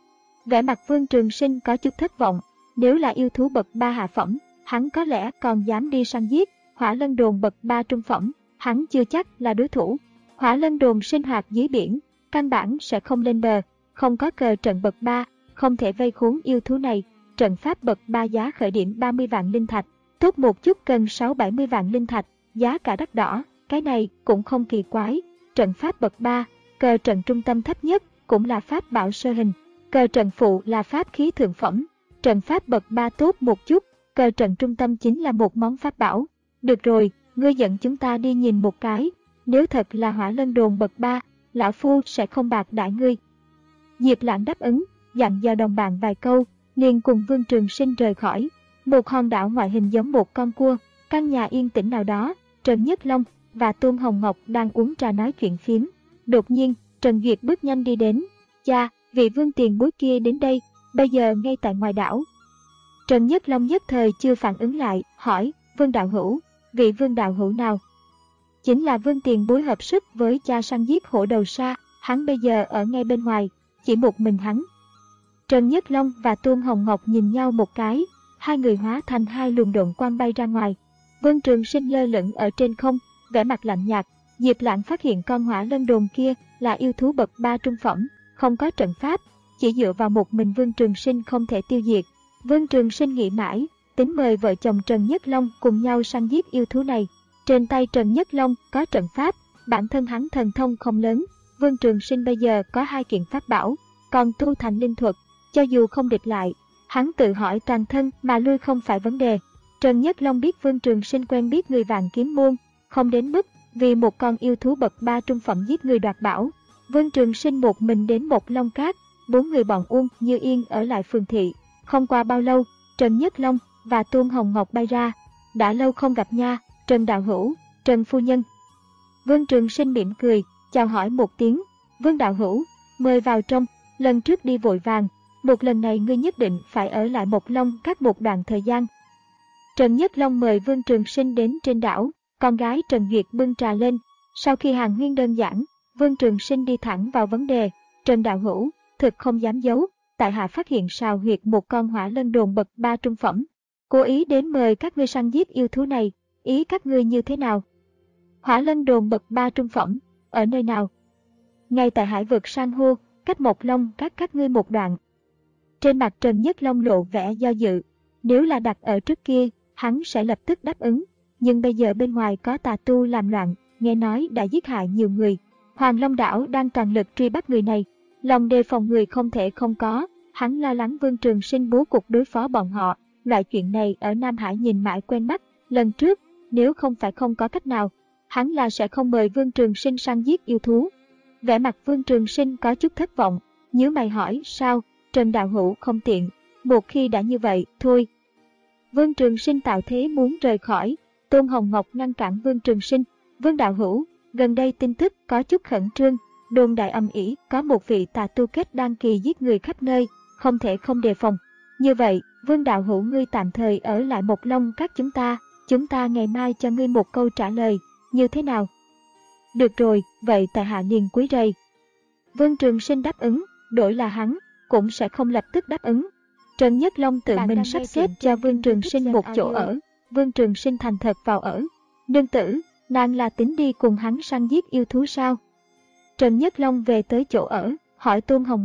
Vẻ mặt Vương Trường Sinh có chút thất vọng, nếu là yêu thú bậc ba hạ phẩm, hắn có lẽ còn dám đi săn giết. Hỏa Lân Đồn bậc ba trung phẩm, hắn chưa chắc là đối thủ. Hỏa Lân Đồn sinh hoạt dưới biển, căn bản sẽ không lên bờ, không có cờ trận bậc ba, không thể vây khốn yêu thú này. Trận pháp bậc ba giá khởi điểm ba mươi vạn linh thạch, tốt một chút cần sáu bảy mươi vạn linh thạch, giá cả đắt đỏ, cái này cũng không kỳ quái. Trận pháp bậc ba, cờ trận trung tâm thấp nhất cũng là pháp bảo sơ hình, cờ trận phụ là pháp khí thượng phẩm. Trận pháp bậc ba tốt một chút, cờ trận trung tâm chính là một món pháp bảo. Được rồi, ngươi dẫn chúng ta đi nhìn một cái, nếu thật là Hỏa Lân Đồn bậc ba, lão phu sẽ không bạc đãi ngươi. Diệp Lãng đáp ứng, dặn dò đồng bạn vài câu, liền cùng Vương Trường Sinh rời khỏi. Một hòn đảo ngoại hình giống một con cua, căn nhà yên tĩnh nào đó, Trần Nhất Long và Tôn Hồng Ngọc đang uống trà nói chuyện phiếm. Đột nhiên, Trần Duyệt bước nhanh đi đến. Cha, vị Vương tiền bối kia đến đây, bây giờ ngay tại ngoài đảo. Trần Nhất Long nhất thời chưa phản ứng lại, hỏi, Vương đạo hữu, vị Vương đạo hữu nào? Chính là Vương tiền bối hợp sức với cha săn giết hổ đầu sa, hắn bây giờ ở ngay bên ngoài, chỉ một mình hắn. Trần Nhất Long và Tôn Hồng Ngọc nhìn nhau một cái, hai người hóa thành hai luồng độn quang bay ra ngoài. Vương Trường Sinh lơ lửng ở trên không, vẻ mặt lạnh nhạt. Diệp Lãng phát hiện con Hỏa Lân Đồn kia là yêu thú bậc ba trung phẩm, không có trận pháp, chỉ dựa vào một mình Vương Trường Sinh không thể tiêu diệt. Vương Trường Sinh nghĩ mãi, tính mời vợ chồng Trần Nhất Long cùng nhau săn giết yêu thú này. Trên tay Trần Nhất Long có trận pháp, bản thân hắn thần thông không lớn. Vương Trường Sinh bây giờ có hai kiện pháp bảo, còn tu thành linh thuật, cho dù không địch lại, hắn tự hỏi toàn thân mà lui không phải vấn đề. Trần Nhất Long biết Vương Trường Sinh quen biết người Vạn Kiếm Môn, không đến mức vì một con yêu thú bậc ba trung phẩm giết người đoạt bảo. Vương Trường Sinh một mình đến một Long Cát, bốn người bọn Uông Như Yên ở lại phường thị. Không qua bao lâu, Trần Nhất Long và Tôn Hồng Ngọc bay ra. Đã lâu không gặp nha, Trần đạo hữu, Trần phu nhân. Vương Trường Sinh mỉm cười, chào hỏi một tiếng. Vương đạo hữu, mời vào trong, lần trước đi vội vàng, một lần này ngươi nhất định phải ở lại một Long Cát một đoạn thời gian. Trần Nhất Long mời Vương Trường Sinh đến trên đảo, con gái Trần Duyệt bưng trà lên. Sau khi hàn huyên đơn giản, Vương Trường Sinh đi thẳng vào vấn đề. Trần đạo hữu, thực không dám giấu, tại hạ phát hiện sào huyệt một con Hỏa Lân Đồn bậc ba trung phẩm, cố ý đến mời các ngươi săn giết yêu thú này, ý các ngươi như thế nào? Hỏa Lân Đồn bậc ba trung phẩm, ở nơi nào? Ngay tại hải vực san hô, cách một Long Cát các ngươi một đoạn. Trên mặt Trần Nhất Long lộ vẻ do dự, nếu là đặt ở trước kia, hắn sẽ lập tức đáp ứng, nhưng bây giờ bên ngoài có tà tu làm loạn, nghe nói đã giết hại nhiều người. Hoàng Long đảo đang toàn lực truy bắt người này, lòng đề phòng người không thể không có, hắn lo lắng Vương Trường Sinh bố cục đối phó bọn họ. Loại chuyện này ở Nam Hải nhìn mãi quen mắt, lần trước, nếu không phải không có cách nào, hắn là sẽ không mời Vương Trường Sinh săn giết yêu thú. Vẻ mặt Vương Trường Sinh có chút thất vọng, nhíu mày hỏi, sao, Trần đạo hữu không tiện, một khi đã như vậy, thôi. Vương Trường Sinh tạo thế muốn rời khỏi, Tôn Hồng Ngọc ngăn cản Vương Trường Sinh. Vương đạo hữu, gần đây tin tức có chút khẩn trương, đồn đại âm ỉ, có một vị tà tu kết đan kỳ giết người khắp nơi, không thể không đề phòng. Như vậy, Vương đạo hữu ngươi tạm thời ở lại một Long Cát chúng ta, chúng ta ngày mai cho ngươi một câu trả lời, như thế nào? Được rồi, vậy tại hạ liền quấy rầy. Vương Trường Sinh đáp ứng, đổi là hắn, cũng sẽ không lập tức đáp ứng. Trần Nhất Long tự Bạn mình sắp xếp cho Vương Trường Sinh một chỗ ở, Vương Trường Sinh thành thật vào ở. Nương tử, nàng là tính đi cùng hắn săn giết yêu thú sao? Trần Nhất Long về tới chỗ ở, hỏi Tôn Hồng Ngọc,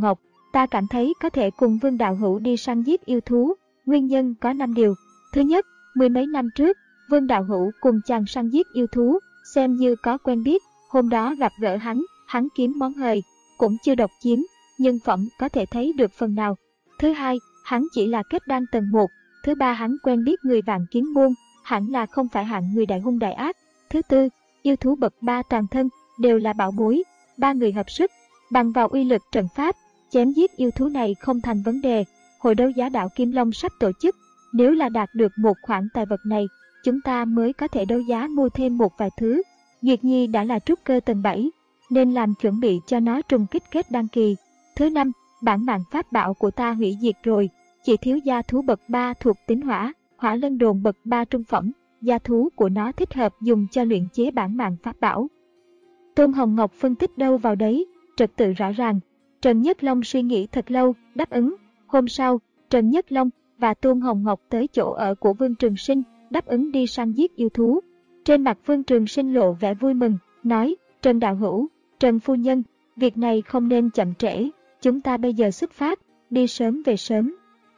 Ta cảm thấy có thể cùng Vương Đạo Hữu đi săn giết yêu thú, nguyên nhân có năm điều. Thứ nhất, mười mấy năm trước, Vương Đạo Hữu cùng chàng săn giết yêu thú, xem như có quen biết, hôm đó gặp gỡ hắn, hắn kiếm món hời, cũng chưa độc chiếm, nhân phẩm có thể thấy được phần nào. Thứ hai, hắn chỉ là kết đan tầng một. Thứ ba, hắn quen biết người Vạn Kiếm môn, hẳn là không phải hạng người đại hung đại ác. Thứ tư, yêu thú bậc ba toàn thân, đều là bảo bối, ba người hợp sức, bằng vào uy lực trận pháp, chém giết yêu thú này không thành vấn đề. Hội đấu giá Đạo Kim Long sắp tổ chức, nếu là đạt được một khoản tài vật này, chúng ta mới có thể đấu giá mua thêm một vài thứ. Duyệt Nhi đã là trúc cơ tầng bảy, nên làm chuẩn bị cho nó trùng kích kết đăng kỳ. Thứ năm, bản mạng pháp bảo của ta hủy diệt rồi, chỉ thiếu gia thú bậc ba thuộc tính hỏa, hỏa lân đồn bậc ba trung phẩm, gia thú của nó thích hợp dùng cho luyện chế bản mạng pháp bảo. Tôn Hồng Ngọc phân tích đâu vào đấy, trật tự rõ ràng. Trần Nhất Long suy nghĩ thật lâu, đáp ứng. Hôm sau, Trần Nhất Long và Tôn Hồng Ngọc tới chỗ ở của Vương Trường Sinh, đáp ứng đi săn giết yêu thú. Trên mặt Vương Trường Sinh lộ vẻ vui mừng, nói, Trần Đạo Hữu, Trần Phu Nhân, việc này không nên chậm trễ, chúng ta bây giờ xuất phát, đi sớm về sớm.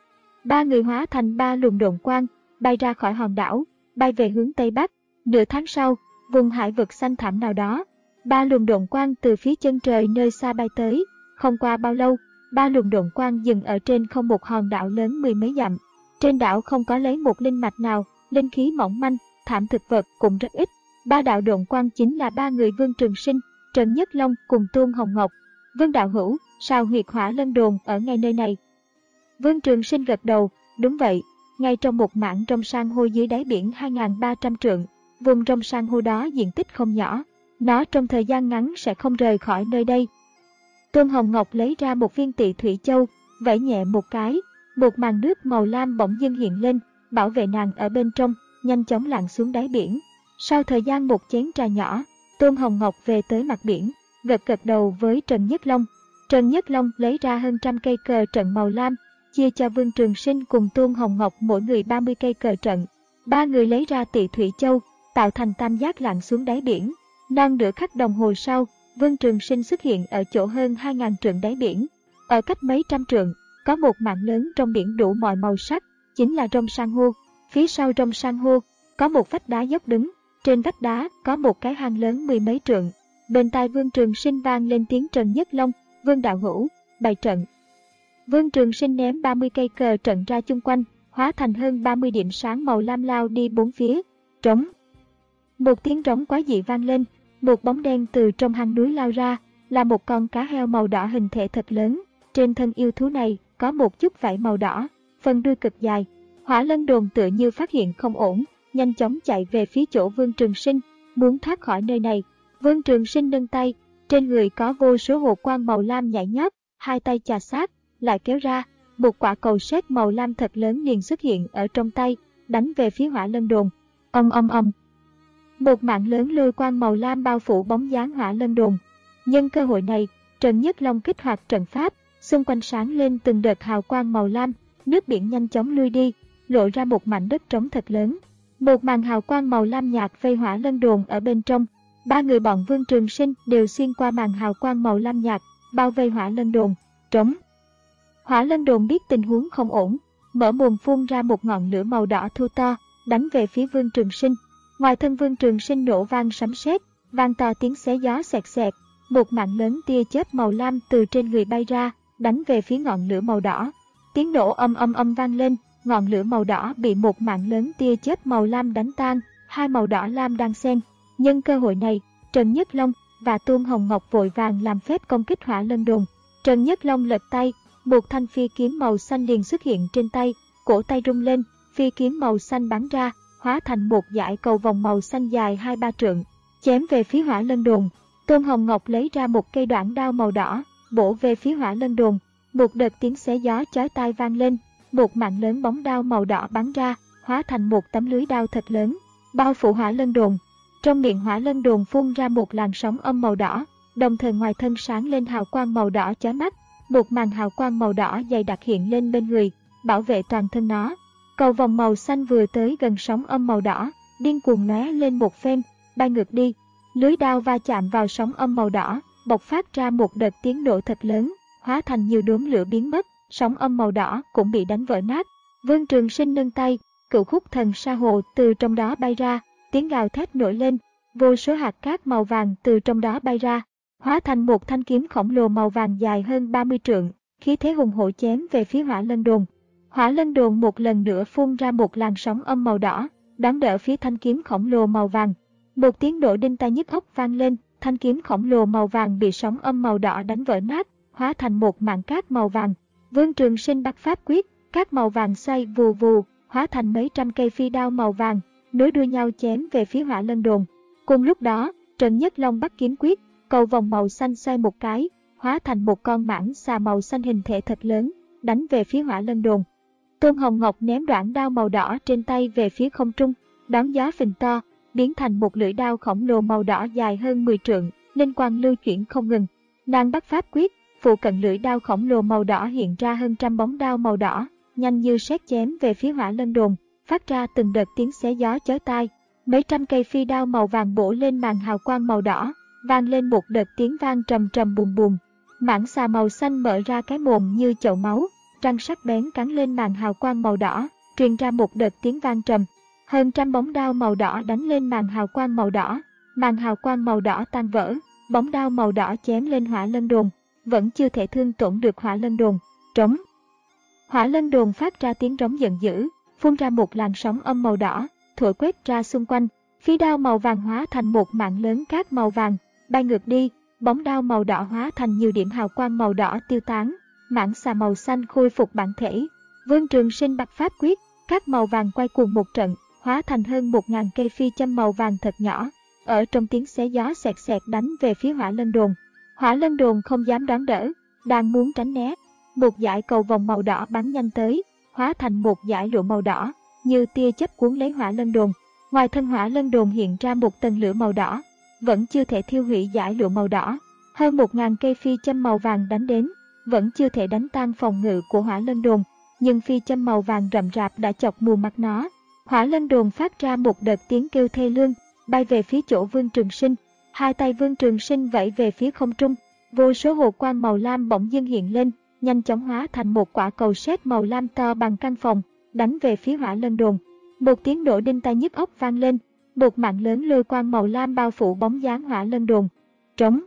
Ba người hóa thành ba luồng độn quang, bay ra khỏi hòn đảo, bay về hướng Tây Bắc. Nửa tháng sau, vùng hải vực xanh thẳm nào đó, ba luồng độn quang từ phía chân trời nơi xa bay tới. Không qua bao lâu, ba luồng độn quang dừng ở trên không một hòn đảo lớn mười mấy dặm. Trên đảo không có lấy một linh mạch nào, linh khí mỏng manh, thảm thực vật cũng rất ít. Ba đạo độn quang chính là ba người Vương Trường Sinh, Trần Nhất Long cùng Tôn Hồng Ngọc. Vương Đạo Hữu, sao huyệt hỏa lân đồn ở ngay nơi này? Vương Trường Sinh gật đầu, đúng vậy, ngay trong một mảng rong san hô dưới đáy biển hai nghìn ba trăm trượng. Vùng rong san hô đó diện tích không nhỏ, nó trong thời gian ngắn sẽ không rời khỏi nơi đây. Tôn Hồng Ngọc lấy ra một viên tị thủy châu, vẫy nhẹ một cái, một màn nước màu lam bỗng dưng hiện lên, bảo vệ nàng ở bên trong, nhanh chóng lặn xuống đáy biển. Sau thời gian một chén trà nhỏ, Tôn Hồng Ngọc về tới mặt biển, gật gật đầu với Trần Nhất Long. Trần Nhất Long lấy ra hơn trăm cây cờ trận màu lam, chia cho Vương Trường Sinh cùng Tôn Hồng Ngọc mỗi người ba mươi cây cờ trận. Ba người lấy ra tị thủy châu, tạo thành tam giác lặn xuống đáy biển. Non nửa khắc đồng hồ sau, Vương Trường Sinh xuất hiện ở chỗ hơn hai nghìn trượng đáy biển. Ở cách mấy trăm trượng, có một mảng lớn trong biển đủ mọi màu sắc, chính là rong san hô. Phía sau rong san hô, có một vách đá dốc đứng, trên vách đá có một cái hang lớn mười mấy trượng. Bên tai Vương Trường Sinh vang lên tiếng Trần Nhất Long, Vương Đạo Hữu, bày trận. Vương Trường Sinh ném ba mươi cây cờ trận ra chung quanh, hóa thành hơn ba mươi điểm sáng màu lam lao đi bốn phía. Trống. Một tiếng trống quái dị vang lên, một bóng đen từ trong hang núi lao ra, là một con cá heo màu đỏ hình thể thật lớn. Trên thân yêu thú này có một chút vảy màu đỏ, phần đuôi cực dài. Hỏa lân đồn tựa như phát hiện không ổn, nhanh chóng chạy về phía chỗ Vương Trường Sinh, muốn thoát khỏi nơi này. Vương Trường Sinh nâng tay, trên người có vô số hồ quang màu lam nhảy nhót, hai tay chà sát, lại kéo ra, một quả cầu sét màu lam thật lớn liền xuất hiện ở trong tay, đánh về phía hỏa lân đồn. Ong ong ong. Một mạng lớn lôi quang màu lam bao phủ bóng dáng hỏa lân đồn. Nhân cơ hội này, Trần Nhất Long kích hoạt trận pháp, xung quanh sáng lên từng đợt hào quang màu lam, nước biển nhanh chóng lui đi, lộ ra một mảnh đất trống thật lớn. Một màn hào quang màu lam nhạt vây hỏa lân đồn ở bên trong. Ba người bọn Vương Trường Sinh đều xuyên qua màn hào quang màu lam nhạt, bao vây hỏa lân đồn. Trống. Hỏa lân đồn biết tình huống không ổn, mở mồm phun ra một ngọn lửa màu đỏ thô to, đánh về phía Vương Trường Sinh. Ngoài thân Vương Trường Sinh nổ vang sấm sét, vang to tiếng xé gió xẹt xẹt, một mạng lớn tia chớp màu lam từ trên người bay ra, đánh về phía ngọn lửa màu đỏ. Tiếng nổ âm âm âm vang lên, ngọn lửa màu đỏ bị một mạng lớn tia chớp màu lam đánh tan, hai màu đỏ lam đang xen. Nhân cơ hội này, Trần Nhất Long và Tôn Hồng Ngọc vội vàng làm phép công kích hỏa lân đồn. Trần Nhất Long lật tay, một thanh phi kiếm màu xanh liền xuất hiện trên tay, cổ tay rung lên, phi kiếm màu xanh bắn ra, hóa thành một dải cầu vòng màu xanh dài hai ba trượng, chém về phía hỏa lân đồn. Tôn Hồng Ngọc lấy ra một cây đoạn đao màu đỏ, bổ về phía hỏa lân đồn. Một đợt tiếng xé gió chói tai vang lên, một mảng lớn bóng đao màu đỏ bắn ra, hóa thành một tấm lưới đao thật lớn, bao phủ hỏa lân đồn. Trong miệng hỏa lân đồn phun ra một làn sóng âm màu đỏ, đồng thời ngoài thân sáng lên hào quang màu đỏ chói mắt, một màn hào quang màu đỏ dày đặc hiện lên bên người, bảo vệ toàn thân nó. Cầu vòng màu xanh vừa tới gần sóng âm màu đỏ, điên cuồng lóe lên một phen, bay ngược đi. Lưới đao va chạm vào sóng âm màu đỏ, bộc phát ra một đợt tiếng nổ thật lớn, hóa thành nhiều đốm lửa biến mất, sóng âm màu đỏ cũng bị đánh vỡ nát. Vương Trường Sinh nâng tay, cựu khúc thần sa hồ từ trong đó bay ra, tiếng gào thét nổi lên, vô số hạt cát màu vàng từ trong đó bay ra, hóa thành một thanh kiếm khổng lồ màu vàng dài hơn ba mươi trượng, khí thế hùng hổ chém về phía Hỏa Lân Đồn. Hỏa Lân Đồn một lần nữa phun ra một làn sóng âm màu đỏ, đón đỡ phía thanh kiếm khổng lồ màu vàng. Một tiếng nổ đinh tai nhức óc vang lên, thanh kiếm khổng lồ màu vàng bị sóng âm màu đỏ đánh vỡ nát, hóa thành một mảng cát màu vàng. Vương Trường Sinh bắt pháp quyết, cát màu vàng xoay vù vù, hóa thành mấy trăm cây phi đao màu vàng, nối đuôi nhau chém về phía Hỏa Lân Đồn. Cùng lúc đó, Trần Nhất Long bắt kiếm quyết, cầu vòng màu xanh xoay một cái, hóa thành một con mãng xà màu xanh hình thể thật lớn, đánh về phía Hỏa Lân Đồn. Tôn Hồng Ngọc ném đoạn đao màu đỏ trên tay về phía không trung, đón gió phình to, biến thành một lưỡi đao khổng lồ màu đỏ dài hơn mười trượng, linh quang lưu chuyển không ngừng. Nàng bắt pháp quyết, phụ cận lưỡi đao khổng lồ màu đỏ hiện ra hơn trăm bóng đao màu đỏ, nhanh như sét chém về phía Hỏa Lân Đồn, phát ra từng đợt tiếng xé gió chói tai. Mấy trăm cây phi đao màu vàng bổ lên màn hào quang màu đỏ, vang lên một đợt tiếng vang trầm trầm bùm bùm. Mãng xà màu xanh mở ra cái mồm như chậu máu, răng sắc bén cắn lên màn hào quang màu đỏ, truyền ra một đợt tiếng vang trầm. Hơn trăm bóng đao màu đỏ đánh lên màn hào quang màu đỏ, màn hào quang màu đỏ tan vỡ, bóng đao màu đỏ chém lên Hỏa Lân Đồn, vẫn chưa thể thương tổn được Hỏa Lân Đồn. Trống. Hỏa Lân Đồn phát ra tiếng rống giận dữ, phun ra một làn sóng âm màu đỏ, thổi quét ra xung quanh. Phi đao màu vàng hóa thành một mảng lớn cát màu vàng, bay ngược đi, bóng đao màu đỏ hóa thành nhiều điểm hào quang màu đỏ tiêu tán, mãng xà màu xanh khôi phục bản thể. Vương Trường Sinh bật pháp quyết, cát màu vàng quay cuồng một trận, hóa thành hơn một ngàn cây phi châm màu vàng thật nhỏ, ở trong tiếng xé gió xẹt xẹt đánh về phía Hỏa Lân Đồn. Hỏa Lân Đồn không dám đón đỡ, đang muốn tránh né, một dải cầu vòng màu đỏ bắn nhanh tới, hóa thành một dải lụa màu đỏ, như tia chớp cuốn lấy Hỏa Lân Đồn. Ngoài thân Hỏa Lân Đồn hiện ra một tầng lửa màu đỏ, vẫn chưa thể thiêu hủy dải lụa màu đỏ. Hơn một ngàn cây phi châm màu vàng đánh đến, vẫn chưa thể đánh tan phòng ngự của Hỏa Lân Đồn, nhưng phi châm màu vàng rậm rạp đã chọc mù mắt nó. Hỏa Lân Đồn phát ra một đợt tiếng kêu thê lương, bay về phía chỗ Vương Trường Sinh. Hai tay Vương Trường Sinh vẫy về phía không trung, vô số hồ quang màu lam bỗng dưng hiện lên, nhanh chóng hóa thành một quả cầu sét màu lam to bằng căn phòng, đánh về phía Hỏa Lân Đồn. Một tiếng nổ đinh tai nhức óc vang lên, một mảng lớn lôi quang màu lam bao phủ bóng dáng Hỏa Lân Đồn. Trống.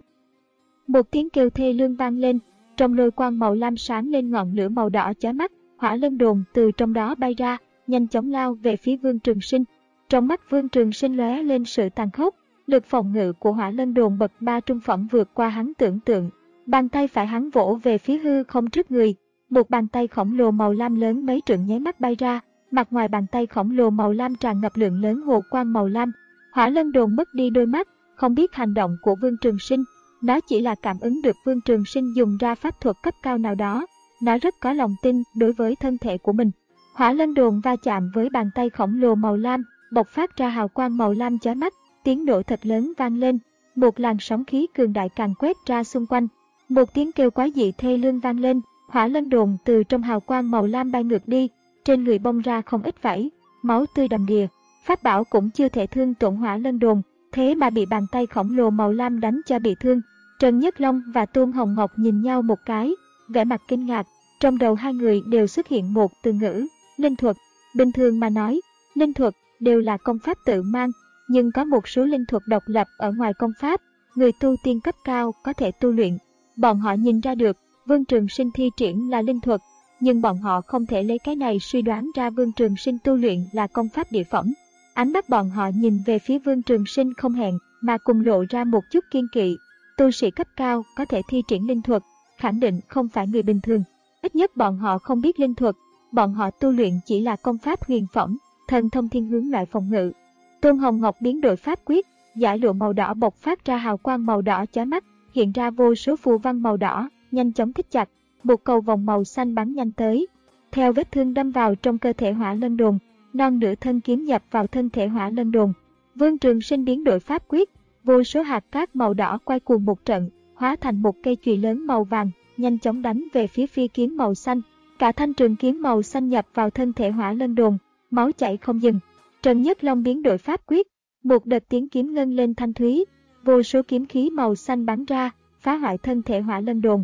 Một tiếng kêu thê lương vang lên, trong lôi quang màu lam sáng lên ngọn lửa màu đỏ chói mắt, Hỏa Lân Đồn từ trong đó bay ra, nhanh chóng lao về phía Vương Trường Sinh. Trong mắt Vương Trường Sinh lóe lên sự tàn khốc, lực phòng ngự của Hỏa Lân Đồn bậc ba trung phẩm vượt qua hắn tưởng tượng. Bàn tay phải hắn vỗ về phía hư không trước người, một bàn tay khổng lồ màu lam lớn mấy trượng nháy mắt bay ra, mặt ngoài bàn tay khổng lồ màu lam tràn ngập lượng lớn hồ quang màu lam. Hỏa Lân Đồn mất đi đôi mắt, không biết hành động của Vương Trường Sinh, nó chỉ là cảm ứng được Vương Trường Sinh dùng ra pháp thuật cấp cao nào đó, nó rất có lòng tin đối với thân thể của mình. Hỏa Lân Đồn va chạm với bàn tay khổng lồ màu lam, bộc phát ra hào quang màu lam chói mắt, tiếng nổ thật lớn vang lên, một làn sóng khí cường đại càn quét ra xung quanh. Một tiếng kêu quái dị thê lương vang lên, Hỏa Lân Đồn từ trong hào quang màu lam bay ngược đi, trên người bong ra không ít vảy, máu tươi đầm đìa. Pháp bảo cũng chưa thể thương tổn Hỏa Lân Đồn, thế mà bị bàn tay khổng lồ màu lam đánh cho bị thương. Trần Nhất Long và Tôn Hồng Ngọc nhìn nhau một cái, vẻ mặt kinh ngạc, trong đầu hai người đều xuất hiện một từ ngữ, linh thuật. Bình thường mà nói, linh thuật đều là công pháp tự mang, nhưng có một số linh thuật độc lập ở ngoài công pháp, người tu tiên cấp cao có thể tu luyện. Bọn họ nhìn ra được, Vương Trường Sinh thi triển là linh thuật, nhưng bọn họ không thể lấy cái này suy đoán ra Vương Trường Sinh tu luyện là công pháp địa phẩm. Ánh mắt bọn họ nhìn về phía Vương Trường Sinh không hẹn mà cùng lộ ra một chút kiên kỵ. Tu sĩ cấp cao có thể thi triển linh thuật, khẳng định không phải người bình thường. Ít nhất bọn họ không biết linh thuật, bọn họ tu luyện chỉ là công pháp huyền phẩm, thần thông thiên hướng loại phòng ngự. Tôn Hồng Ngọc biến đổi pháp quyết, dải lụa màu đỏ bộc phát ra hào quang màu đỏ chói mắt, hiện ra vô số phù văn màu đỏ, nhanh chóng thích chặt, một cầu vòng màu xanh bắn nhanh tới. Theo vết thương đâm vào trong cơ thể Hỏa Lân Đồn, non nửa thân kiếm nhập vào thân thể Hỏa Lân Đồn. Vương Trường Sinh biến đổi pháp quyết, vô số hạt cát màu đỏ quay cuồng một trận, hóa thành một cây chùy lớn màu vàng, nhanh chóng đánh về phía phi kiếm màu xanh. Cả thanh trường kiếm màu xanh nhập vào thân thể Hỏa Lân Đồn, máu chảy không dừng. Trần Nhất Long biến đổi pháp quyết, một đợt tiếng kiếm ngân lên thanh thúy, vô số kiếm khí màu xanh bắn ra, phá hoại thân thể Hỏa Lân Đồn.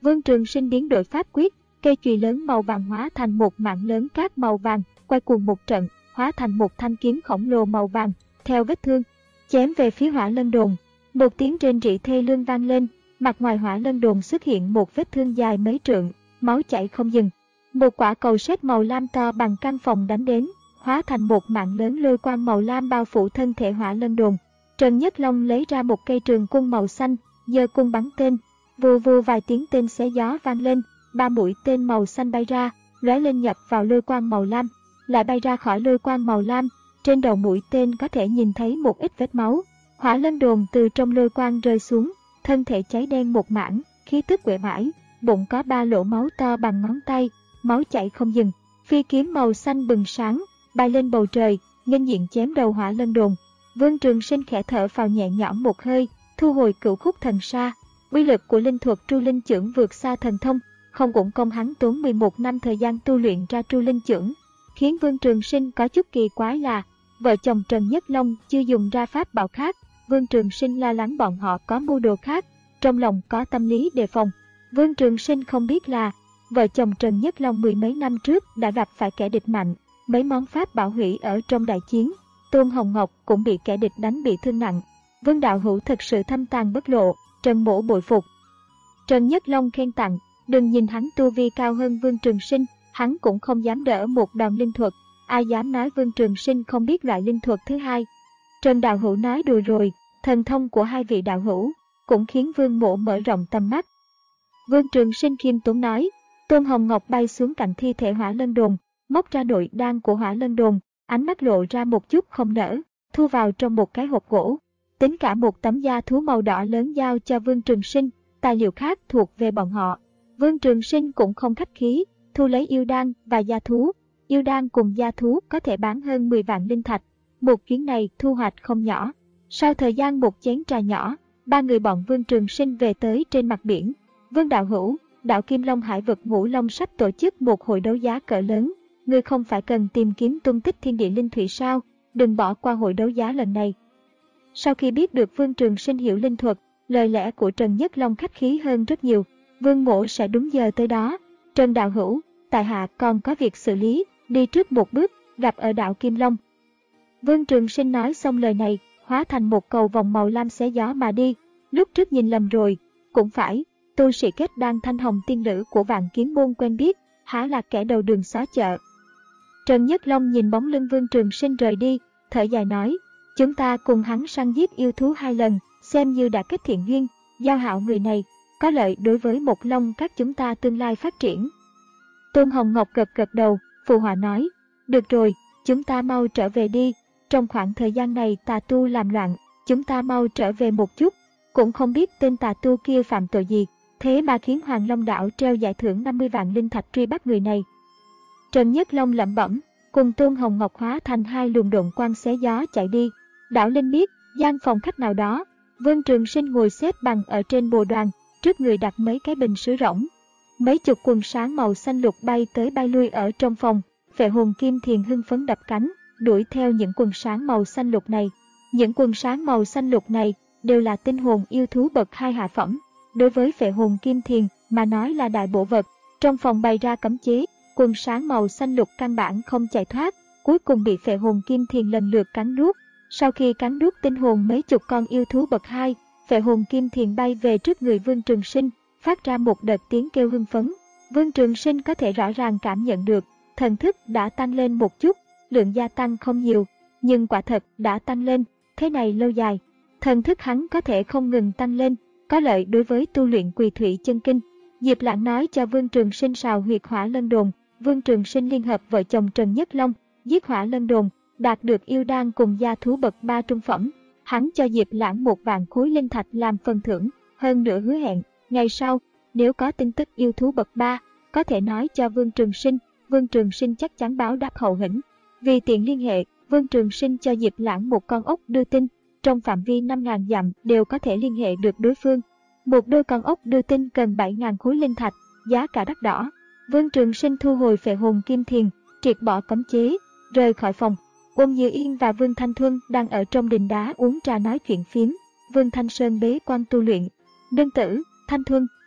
Vương Trường Sinh biến đổi pháp quyết, cây chùy lớn màu vàng hóa thành một mảng lớn cát màu vàng, quay cuồng một trận, hóa thành một thanh kiếm khổng lồ màu vàng, theo vết thương, chém về phía Hỏa Lân Đồn. Một tiếng rên rỉ thê lương vang lên, mặt ngoài Hỏa Lân Đồn xuất hiện một vết thương dài mấy trượng, máu chảy không dừng. Một quả cầu sét màu lam to bằng căn phòng đánh đến, hóa thành một mạng lớn lôi quang màu lam bao phủ thân thể Hỏa Lân Đồn. Trần Nhất Long lấy ra một cây trường cung màu xanh, giơ cung bắn tên, vù vù vài tiếng tên xé gió vang lên, ba mũi tên màu xanh bay ra, lóe lên nhập vào lôi quang màu lam, lại bay ra khỏi lôi quang màu lam. Trên đầu mũi tên có thể nhìn thấy một ít vết máu. Hỏa Lân Đồn từ trong lôi quang rơi xuống, thân thể cháy đen một mảng, khí tức uể oải, bụng có ba lỗ máu to bằng ngón tay, máu chảy không dừng. Phi kiếm màu xanh bừng sáng, bay lên bầu trời, nghênh diện chém đầu Hỏa Lân Đồn. Vương Trường Sinh khẽ thở phào nhẹ nhõm một hơi, thu hồi Cửu Khúc Thần Sa. Uy lực của linh thuật Tru Linh Chưởng vượt xa thần thông, không uổng công hắn tốn mười một năm thời gian tu luyện ra Tru Linh Chưởng. Khiến Vương Trường Sinh có chút kỳ quái là, vợ chồng Trần Nhất Long chưa dùng ra pháp bảo khác. Vương Trường Sinh lo lắng bọn họ có mưu đồ khác, trong lòng có tâm lý đề phòng. Vương Trường Sinh không biết là, vợ chồng Trần Nhất Long mười mấy năm trước đã gặp phải kẻ địch mạnh, mấy món pháp bảo hủy ở trong đại chiến. Tôn Hồng Ngọc cũng bị kẻ địch đánh bị thương nặng. Vương đạo hữu thật sự thâm tàng bất lộ, Trần Mỗ bội phục. Trần Nhất Long khen tặng, đừng nhìn hắn tu vi cao hơn Vương Trường Sinh, hắn cũng không dám đỡ một đòn linh thuật, ai dám nói Vương Trường Sinh không biết loại linh thuật thứ hai. Trần đạo hữu nói đùa rồi, thần thông của hai vị đạo hữu cũng khiến Vương Mỗ mở rộng tầm mắt. Vương Trường Sinh khiêm tốn nói. Tôn Hồng Ngọc bay xuống cạnh thi thể Hỏa Lân Đồn, móc ra nội đan của Hỏa Lân Đồn, ánh mắt lộ ra một chút không nỡ, thu vào trong một cái hộp gỗ. Tính cả một tấm da thú màu đỏ lớn giao cho Vương Trường Sinh, tài liệu khác thuộc về bọn họ. Vương Trường Sinh cũng không khách khí, thu lấy yêu đan và da thú. Yêu đan cùng da thú có thể bán hơn mười vạn linh thạch. Một chuyến này thu hoạch không nhỏ. Sau thời gian một chén trà nhỏ, ba người bọn Vương Trường Sinh về tới trên mặt biển. Vương đạo hữu, đạo Kim Long Hải vực Ngũ Long sắp tổ chức một hội đấu giá cỡ lớn. Ngươi không phải cần tìm kiếm tung tích thiên địa linh thủy sao? Đừng bỏ qua hội đấu giá lần này. Sau khi biết được Vương Trường Sinh hiểu linh thuật, lời lẽ của Trần Nhất Long khách khí hơn rất nhiều. Vương Mỗ sẽ đúng giờ tới đó. Trần đạo hữu, tại hạ còn có việc xử lý, đi trước một bước, gặp ở đảo Kim Long. Vương Trường Sinh nói xong lời này, hóa thành một cầu vòng màu lam xé gió mà đi. Lúc trước nhìn lầm rồi, cũng phải, tu sĩ kết đan thanh hồng tiên nữ của Vạn Kiếm môn quen biết, há là kẻ đầu đường xó chợ. Trần Nhất Long nhìn bóng lưng Vương Trường Sinh rời đi, thở dài nói, chúng ta cùng hắn săn giết yêu thú hai lần, xem như đã kết thiện duyên, giao hảo người này, có lợi đối với một Long các chúng ta tương lai phát triển. Tôn Hồng Ngọc gật gật đầu, phụ họa nói, được rồi, chúng ta mau trở về đi, trong khoảng thời gian này tà tu làm loạn, chúng ta mau trở về một chút, cũng không biết tên tà tu kia phạm tội gì, thế mà khiến Hoàng Long đảo treo giải thưởng năm mươi vạn linh thạch truy bắt người này. Trần Nhất Long lẩm bẩm, cùng Tôn Hồng Ngọc hóa thành hai luồng độn quang xé gió chạy đi. Đảo Linh biết, gian phòng khách nào đó, Vương Trường Sinh ngồi xếp bằng ở trên bồ đoàn, trước người đặt mấy cái bình sứ rỗng. Mấy chục quần sáng màu xanh lục bay tới bay lui ở trong phòng, Phệ Hồn Kim Thiền hưng phấn đập cánh, đuổi theo những quần sáng màu xanh lục này. Những quần sáng màu xanh lục này đều là tinh hồn yêu thú bậc hai hạ phẩm. Đối với Phệ Hồn Kim Thiền mà nói là đại bổ vật, trong phòng bày ra cấm chế, quần sáng màu xanh lục căn bản không chạy thoát, cuối cùng bị Phệ Hồn Kim Thiền lần lượt cắn nuốt. Sau khi cắn nuốt tinh hồn mấy chục con yêu thú bậc hai, Phệ Hồn Kim Thiền bay về trước người Vương Trường Sinh, phát ra một đợt tiếng kêu hưng phấn. Vương Trường Sinh có thể rõ ràng cảm nhận được, thần thức đã tăng lên một chút, lượng gia tăng không nhiều, nhưng quả thật đã tăng lên, thế này lâu dài, thần thức hắn có thể không ngừng tăng lên, có lợi đối với tu luyện Quỳ Thủy Chân Kinh. Diệp Lãng nói cho Vương Trường Sinh sào huyệt Hỏa Lân Đồn, Vương Trường Sinh liên hợp vợ chồng Trần Nhất Long, giết Hỏa Lân Đồn, đạt được yêu đan cùng gia thú bậc ba trung phẩm. Hắn cho Diệp Lãng một vạn khối linh thạch làm phần thưởng, hơn nữa hứa hẹn, ngày sau, nếu có tin tức yêu thú bậc ba, có thể nói cho Vương Trường Sinh, Vương Trường Sinh chắc chắn báo đáp hậu hĩnh. Vì tiện liên hệ, Vương Trường Sinh cho Diệp Lãng một con ốc đưa tin, trong phạm vi năm nghìn dặm đều có thể liên hệ được đối phương. Một đôi con ốc đưa tin cần bảy nghìn khối linh thạch, giá cả đắt đỏ. Vương Trường Sinh thu hồi Phệ Hồn Kim Thiền, triệt bỏ cấm chế, rời khỏi phòng. Ôn Như Yên và Vương Thanh Thuân đang ở trong đình đá uống trà nói chuyện phiếm. Vương Thanh Sơn bế quan tu luyện. Đơn tử, Thanh Thuân,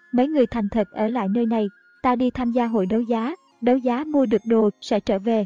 mấy người thành thật ở lại nơi này, ta đi tham gia hội đấu giá, đấu giá mua được đồ sẽ trở về.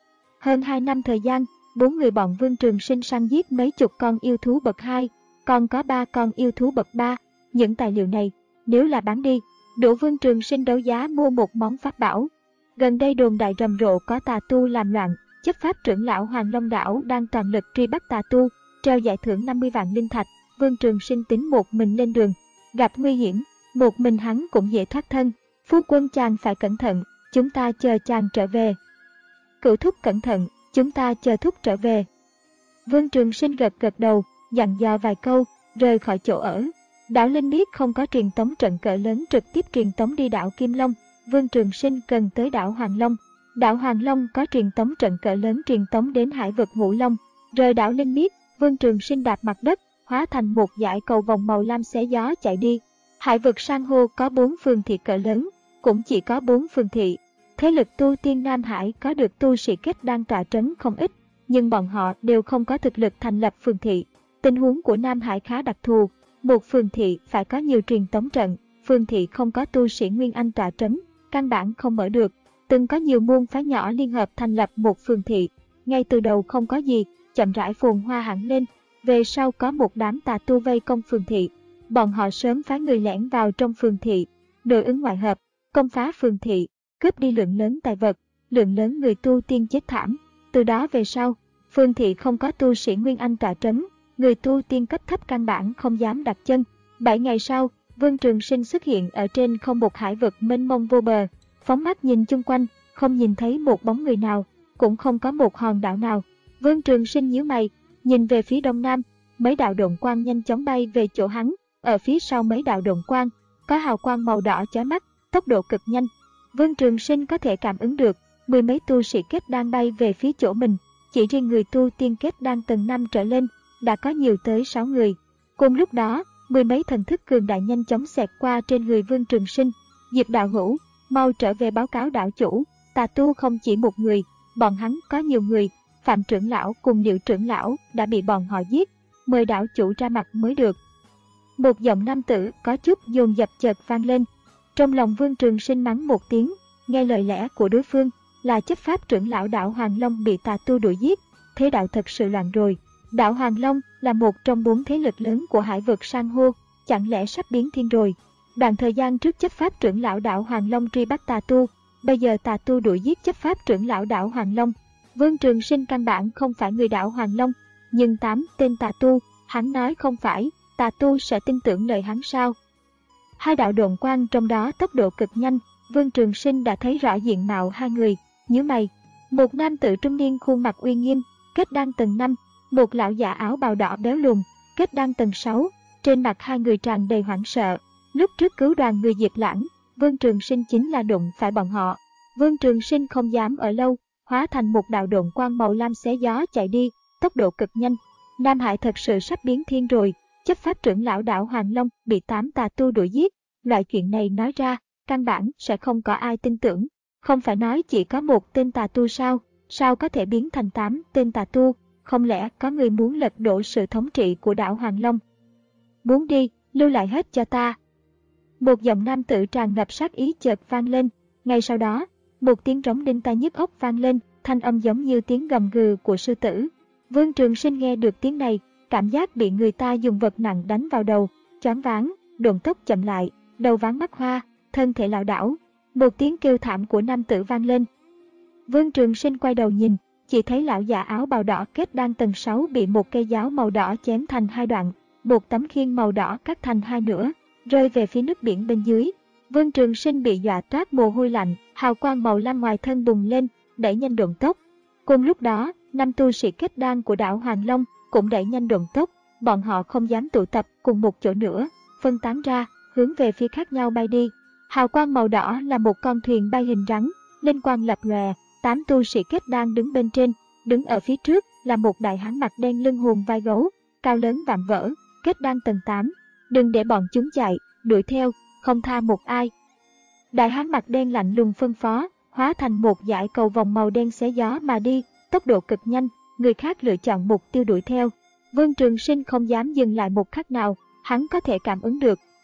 Hơn hai năm thời gian, bốn người bọn Vương Trường Sinh săn giết mấy chục con yêu thú bậc hai, còn có ba con yêu thú bậc ba. Những tài liệu này, nếu là bán đi, đủ Vương Trường Sinh đấu giá mua một món pháp bảo. Gần đây đồn đại rầm rộ có tà tu làm loạn, chấp pháp trưởng lão Hoàng Long Đảo đang toàn lực truy bắt tà tu, treo giải thưởng năm mươi vạn linh thạch. Vương Trường Sinh tính một mình lên đường, gặp nguy hiểm, một mình hắn cũng dễ thoát thân. Phu quân chàng phải cẩn thận, chúng ta chờ chàng trở về. Cửu thúc cẩn thận, chúng ta chờ thúc trở về. Vương Trường Sinh gật gật đầu, dặn dò vài câu, rời khỏi chỗ ở. Đảo Linh biết không có truyền tống trận cỡ lớn trực tiếp truyền tống đi đảo Kim Long. Vương Trường Sinh cần tới đảo Hoàng Long. Đảo Hoàng Long có truyền tống trận cỡ lớn truyền tống đến hải vực Ngũ Long. Rời đảo Linh biết, Vương Trường Sinh đạp mặt đất, hóa thành một dải cầu vòng màu lam xé gió chạy đi. Hải vực san hô có bốn phường thị cỡ lớn, cũng chỉ có bốn phường thị. Thế lực tu tiên Nam Hải có được tu sĩ kết đan tọa trấn không ít, nhưng bọn họ đều không có thực lực thành lập phường thị. Tình huống của Nam Hải khá đặc thù, một phường thị phải có nhiều truyền tống trận, phường thị không có tu sĩ Nguyên Anh tọa trấn, căn bản không mở được. Từng có nhiều môn phái nhỏ liên hợp thành lập một phường thị, ngay từ đầu không có gì, chậm rãi phồn hoa hẳn lên. Về sau có một đám tà tu vây công phường thị, bọn họ sớm phái người lẻn vào trong phường thị, nội ứng ngoại hợp, công phá phường thị, cướp đi lượng lớn tài vật, lượng lớn người tu tiên chết thảm. Từ đó về sau, phường thị không có tu sĩ Nguyên Anh tọa trấn, người tu tiên cấp thấp căn bản không dám đặt chân. Bảy ngày sau, Vương Trường Sinh xuất hiện ở trên không một hải vực mênh mông vô bờ, phóng mắt nhìn chung quanh, không nhìn thấy một bóng người nào, cũng không có một hòn đảo nào. Vương Trường Sinh nhíu mày, nhìn về phía đông nam, mấy đạo độn quang nhanh chóng bay về chỗ hắn. Ở phía sau mấy đạo độn quang, có hào quang màu đỏ chói mắt, tốc độ cực nhanh. Vương Trường Sinh có thể cảm ứng được, mười mấy tu sĩ kết đan bay về phía chỗ mình. Chỉ riêng người tu tiên kết đan tầng năm trở lên, đã có nhiều tới sáu người. Cùng lúc đó, mười mấy thần thức cường đại nhanh chóng xẹt qua trên người Vương Trường Sinh. Diệp đạo hữu, mau trở về báo cáo đảo chủ, tà tu không chỉ một người, bọn hắn có nhiều người. Phạm trưởng lão cùng Liệu trưởng lão đã bị bọn họ giết, mời đảo chủ ra mặt mới được. Một giọng nam tử có chút dồn dập chợt vang lên. Trong lòng Vương Trường Sinh mắng một tiếng, nghe lời lẽ của đối phương là chấp pháp trưởng lão đảo Hoàng Long bị tà tu đuổi giết, thế đạo thật sự loạn rồi. Đảo Hoàng Long là một trong bốn thế lực lớn của hải vực san hô, chẳng lẽ sắp biến thiên rồi? Đoạn thời gian trước chấp pháp trưởng lão đảo Hoàng Long truy bắt tà tu, bây giờ tà tu đuổi giết chấp pháp trưởng lão đảo Hoàng Long. Vương Trường Sinh căn bản không phải người đảo Hoàng Long, nhưng tám tên tà tu, hắn nói không phải, tà tu sẽ tin tưởng lời hắn sao? Hai đạo độn quang trong đó tốc độ cực nhanh, Vương Trường Sinh đã thấy rõ diện mạo hai người, nhíu mày. Một nam tử trung niên khuôn mặt uy nghiêm, kết đan tầng năm, một lão già áo bào đỏ béo lùn, kết đan tầng sáu, trên mặt hai người tràn đầy hoảng sợ. Lúc trước cứu đoàn người Diệp Lãng, Vương Trường Sinh chính là đụng phải bọn họ. Vương Trường Sinh không dám ở lâu, hóa thành một đạo độn quang màu lam xé gió chạy đi, tốc độ cực nhanh. Nam Hải thật sự sắp biến thiên rồi, chấp pháp trưởng lão đảo Hoàng Long bị tám tà tu đuổi giết. Loại chuyện này nói ra, căn bản sẽ không có ai tin tưởng. Không phải nói chỉ có một tên tà tu sao, sao có thể biến thành tám tên tà tu, không lẽ có người muốn lật đổ sự thống trị của đảo Hoàng Long? Muốn đi, lưu lại hết cho ta. Một giọng nam tử tràn ngập sát ý chợt vang lên, ngay sau đó, một tiếng rống đinh tai nhức óc vang lên, thanh âm giống như tiếng gầm gừ của sư tử. Vương Trường Sinh nghe được tiếng này, cảm giác bị người ta dùng vật nặng đánh vào đầu, choáng váng, độn tốc chậm lại, đầu váng mắt hoa, thân thể lảo đảo. Một tiếng kêu thảm của nam tử vang lên. Vương Trường Sinh quay đầu nhìn, chỉ thấy lão già áo bào đỏ kết đan tầng sáu bị một cây giáo màu đỏ chém thành hai đoạn, một tấm khiên màu đỏ cắt thành hai nửa, rơi về phía nước biển bên dưới. Vương Trường Sinh bị dọa toát mồ hôi lạnh, hào quang màu lam ngoài thân bùng lên, đẩy nhanh độn tốc. Cùng lúc đó, năm tu sĩ kết đan của đảo Hoàng Long cũng đẩy nhanh độn tốc, bọn họ không dám tụ tập cùng một chỗ nữa, phân tán ra, hướng về phía khác nhau bay đi. Hào quang màu đỏ là một con thuyền bay hình rắn, linh quang lập lòe, tám tu sĩ kết đan đứng bên trên, đứng ở phía trước là một đại hán mặt đen lưng hùm vai gấu, cao lớn vạm vỡ, kết đan tầng tám. Đừng để bọn chúng chạy, đuổi theo, không tha một ai. Đại hán mặt đen lạnh lùng phân phó, hóa thành một dải cầu vòng màu đen xé gió mà đi, tốc độ cực nhanh, người khác lựa chọn mục tiêu đuổi theo. Vương Trường Sinh không dám dừng lại một khắc nào, hắn có thể cảm ứng được,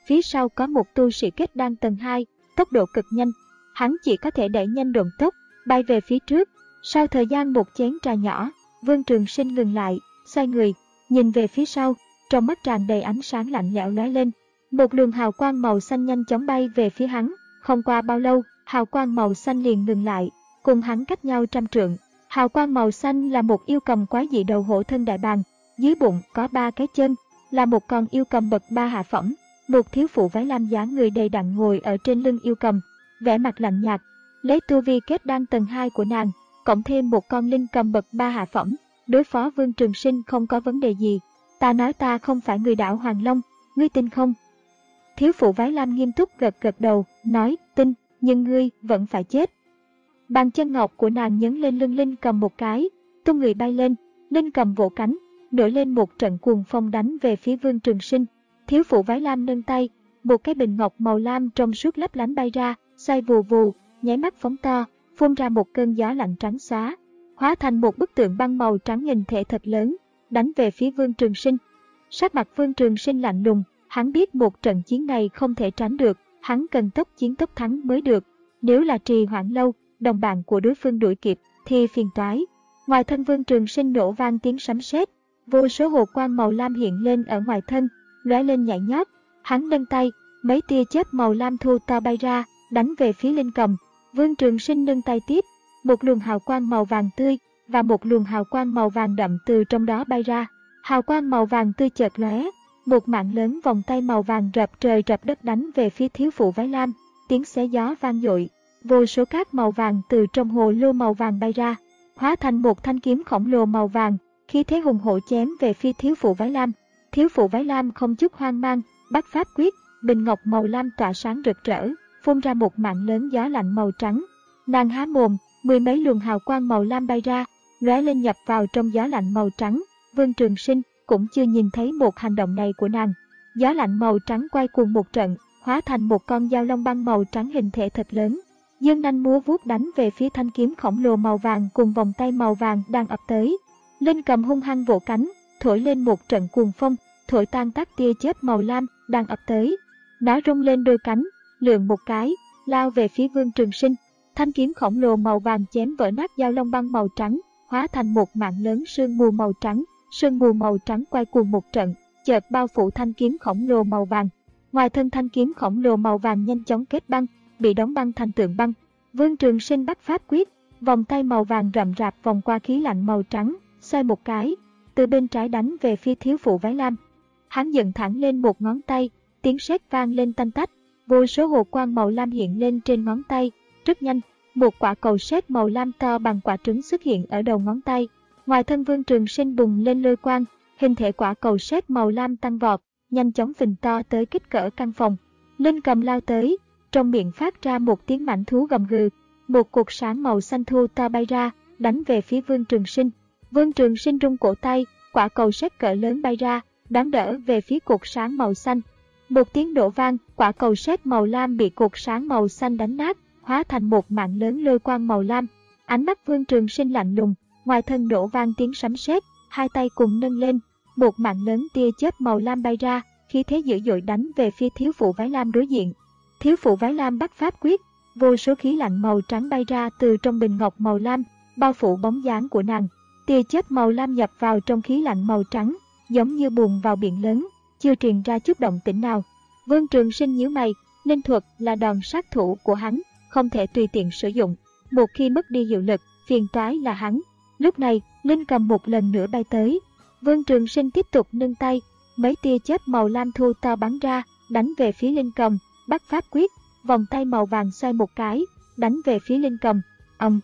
Phía sau có một tu sĩ kết đan tầng hai, tốc độ cực nhanh. Hắn chỉ có thể đẩy nhanh độn tốc, bay về phía trước. Sau thời gian một chén trà nhỏ, Vương Trường Sinh ngừng lại, xoay người, nhìn về phía sau, trong mắt tràn đầy ánh sáng lạnh lẽo lóe lên. Một luồng hào quang màu xanh nhanh chóng bay về phía hắn, không qua bao lâu, hào quang màu xanh liền ngừng lại, cùng hắn cách nhau trăm trượng. Hào quang màu xanh là một yêu cầm quái dị đầu hổ thân đại bàng, dưới bụng có ba cái chân, là một con yêu cầm bậc ba hạ phẩm. Một thiếu phụ váy lam dáng người đầy đặn ngồi ở trên lưng yêu cầm, vẻ mặt lạnh nhạt. Lấy tu vi kết đan tầng hai của nàng, cộng thêm một con linh cầm bậc ba hạ phẩm, đối phó Vương Trường Sinh không có vấn đề gì. Ta nói ta không phải người đảo Hoàng Long, ngươi tin không? Thiếu phụ váy lam nghiêm túc gật gật đầu, nói, tin, nhưng ngươi vẫn phải chết. Bàn chân ngọc của nàng nhấn lên lưng linh cầm một cái, tung người bay lên, linh cầm vỗ cánh, nổi lên một trận cuồng phong đánh về phía Vương Trường Sinh. Thiếu phụ váy lam nâng tay, một cái bình ngọc màu lam trong suốt lấp lánh bay ra, xoay vù vù, nháy mắt phóng to, phun ra một cơn gió lạnh trắng xóa, hóa thành một bức tượng băng màu trắng hình thể thật lớn, đánh về phía Vương Trường Sinh. Sắc mặt Vương Trường Sinh lạnh lùng, hắn biết một trận chiến này không thể tránh được, hắn cần tốc chiến tốc thắng mới được. Nếu là trì hoãn lâu, đồng bạn của đối phương đuổi kịp thì phiền toái. Ngoài thân Vương Trường Sinh nổ vang tiếng sấm sét, vô số hồ quang màu lam hiện lên ở ngoài thân, lóe lên nhảy nhót. Hắn nâng tay, mấy tia chớp màu lam thu to bay ra, đánh về phía linh cầm. Vương Trường Sinh nâng tay tiếp, một luồng hào quang màu vàng tươi và một luồng hào quang màu vàng đậm từ trong đó bay ra. Hào quang màu vàng tươi chợt lóe, một mạng lớn vòng tay màu vàng rập trời rập đất đánh về phía thiếu phụ váy lam, tiếng xé gió vang dội. Vô số cát màu vàng từ trong hồ lô màu vàng bay ra, hóa thành một thanh kiếm khổng lồ màu vàng, khí thế hùng hổ chém về phía thiếu phụ váy lam. Thiếu phụ váy lam không chút hoang mang, bắt pháp quyết, bình ngọc màu lam tỏa sáng rực rỡ, phun ra một mạng lớn gió lạnh màu trắng. Nàng há mồm, mười mấy luồng hào quang màu lam bay ra, lóe lên nhập vào trong gió lạnh màu trắng. Vương Trường Sinh cũng chưa nhìn thấy một hành động này của nàng. Gió lạnh màu trắng quay cuồng một trận, hóa thành một con dao long băng màu trắng hình thể thật lớn, dương nanh múa vuốt đánh về phía thanh kiếm khổng lồ màu vàng cùng vòng tay màu vàng đang ập tới. Linh cầm hung hăng vỗ cánh, thổi lên một trận cuồng phong, thổi tan tác tia chớp màu lam đang ập tới. Nó rung lên đôi cánh, lượn một cái, lao về phía Vương Trường Sinh. Thanh kiếm khổng lồ màu vàng chém vỡ nát dao long băng màu trắng, hóa thành một mạng lớn sương mù màu trắng. Sương mù màu trắng quay cuồng một trận, chợt bao phủ thanh kiếm khổng lồ màu vàng. Ngoài thân thanh kiếm khổng lồ màu vàng nhanh chóng kết băng, bị đóng băng thành tượng băng. Vương Trường Sinh bắt pháp quyết, vòng tay màu vàng rậm rạp vòng qua khí lạnh màu trắng, xoay một cái, từ bên trái đánh về phía thiếu phụ váy lam. Hắn dựng thẳng lên một ngón tay, tiếng sét vang lên tanh tách, vô số hồ quang màu lam hiện lên trên ngón tay. Rất nhanh, một quả cầu sét màu lam to bằng quả trứng xuất hiện ở đầu ngón tay. Ngoài thân Vương Trường Sinh bùng lên lôi quang, hình thể quả cầu sét màu lam tăng vọt, nhanh chóng phình to tới kích cỡ căn phòng. Linh cầm lao tới, trong miệng phát ra một tiếng mãnh thú gầm gừ, một cột sáng màu xanh thu to bay ra, đánh về phía Vương Trường Sinh. Vương Trường Sinh rung cổ tay, quả cầu sét cỡ lớn bay ra, đón đỡ về phía cột sáng màu xanh. Một tiếng nổ vang, quả cầu sét màu lam bị cột sáng màu xanh đánh nát, hóa thành một mạng lớn lôi quang màu lam. Ánh mắt Vương Trường Sinh lạnh lùng, ngoài thân nổ vang tiếng sấm sét, hai tay cùng nâng lên, một mạng lớn tia chớp màu lam bay ra, khí thế dữ dội đánh về phía thiếu phụ váy lam đối diện. Thiếu phụ váy lam bắt pháp quyết, vô số khí lạnh màu trắng bay ra từ trong bình ngọc màu lam, bao phủ bóng dáng của nàng. Tia chớp màu lam nhập vào trong khí lạnh màu trắng, giống như buồn vào biển lớn, chưa truyền ra chút động tĩnh nào. Vương Trường Sinh nhíu mày, linh thuật là đòn sát thủ của hắn, không thể tùy tiện sử dụng. Một khi mất đi hiệu lực, phiền toái là hắn. Lúc này, linh cầm một lần nữa bay tới. Vương Trường Sinh tiếp tục nâng tay, mấy tia chớp màu lam thu to bắn ra, đánh về phía linh cầm, bắt pháp quyết, vòng tay màu vàng xoay một cái, đánh về phía linh cầm. Ầm!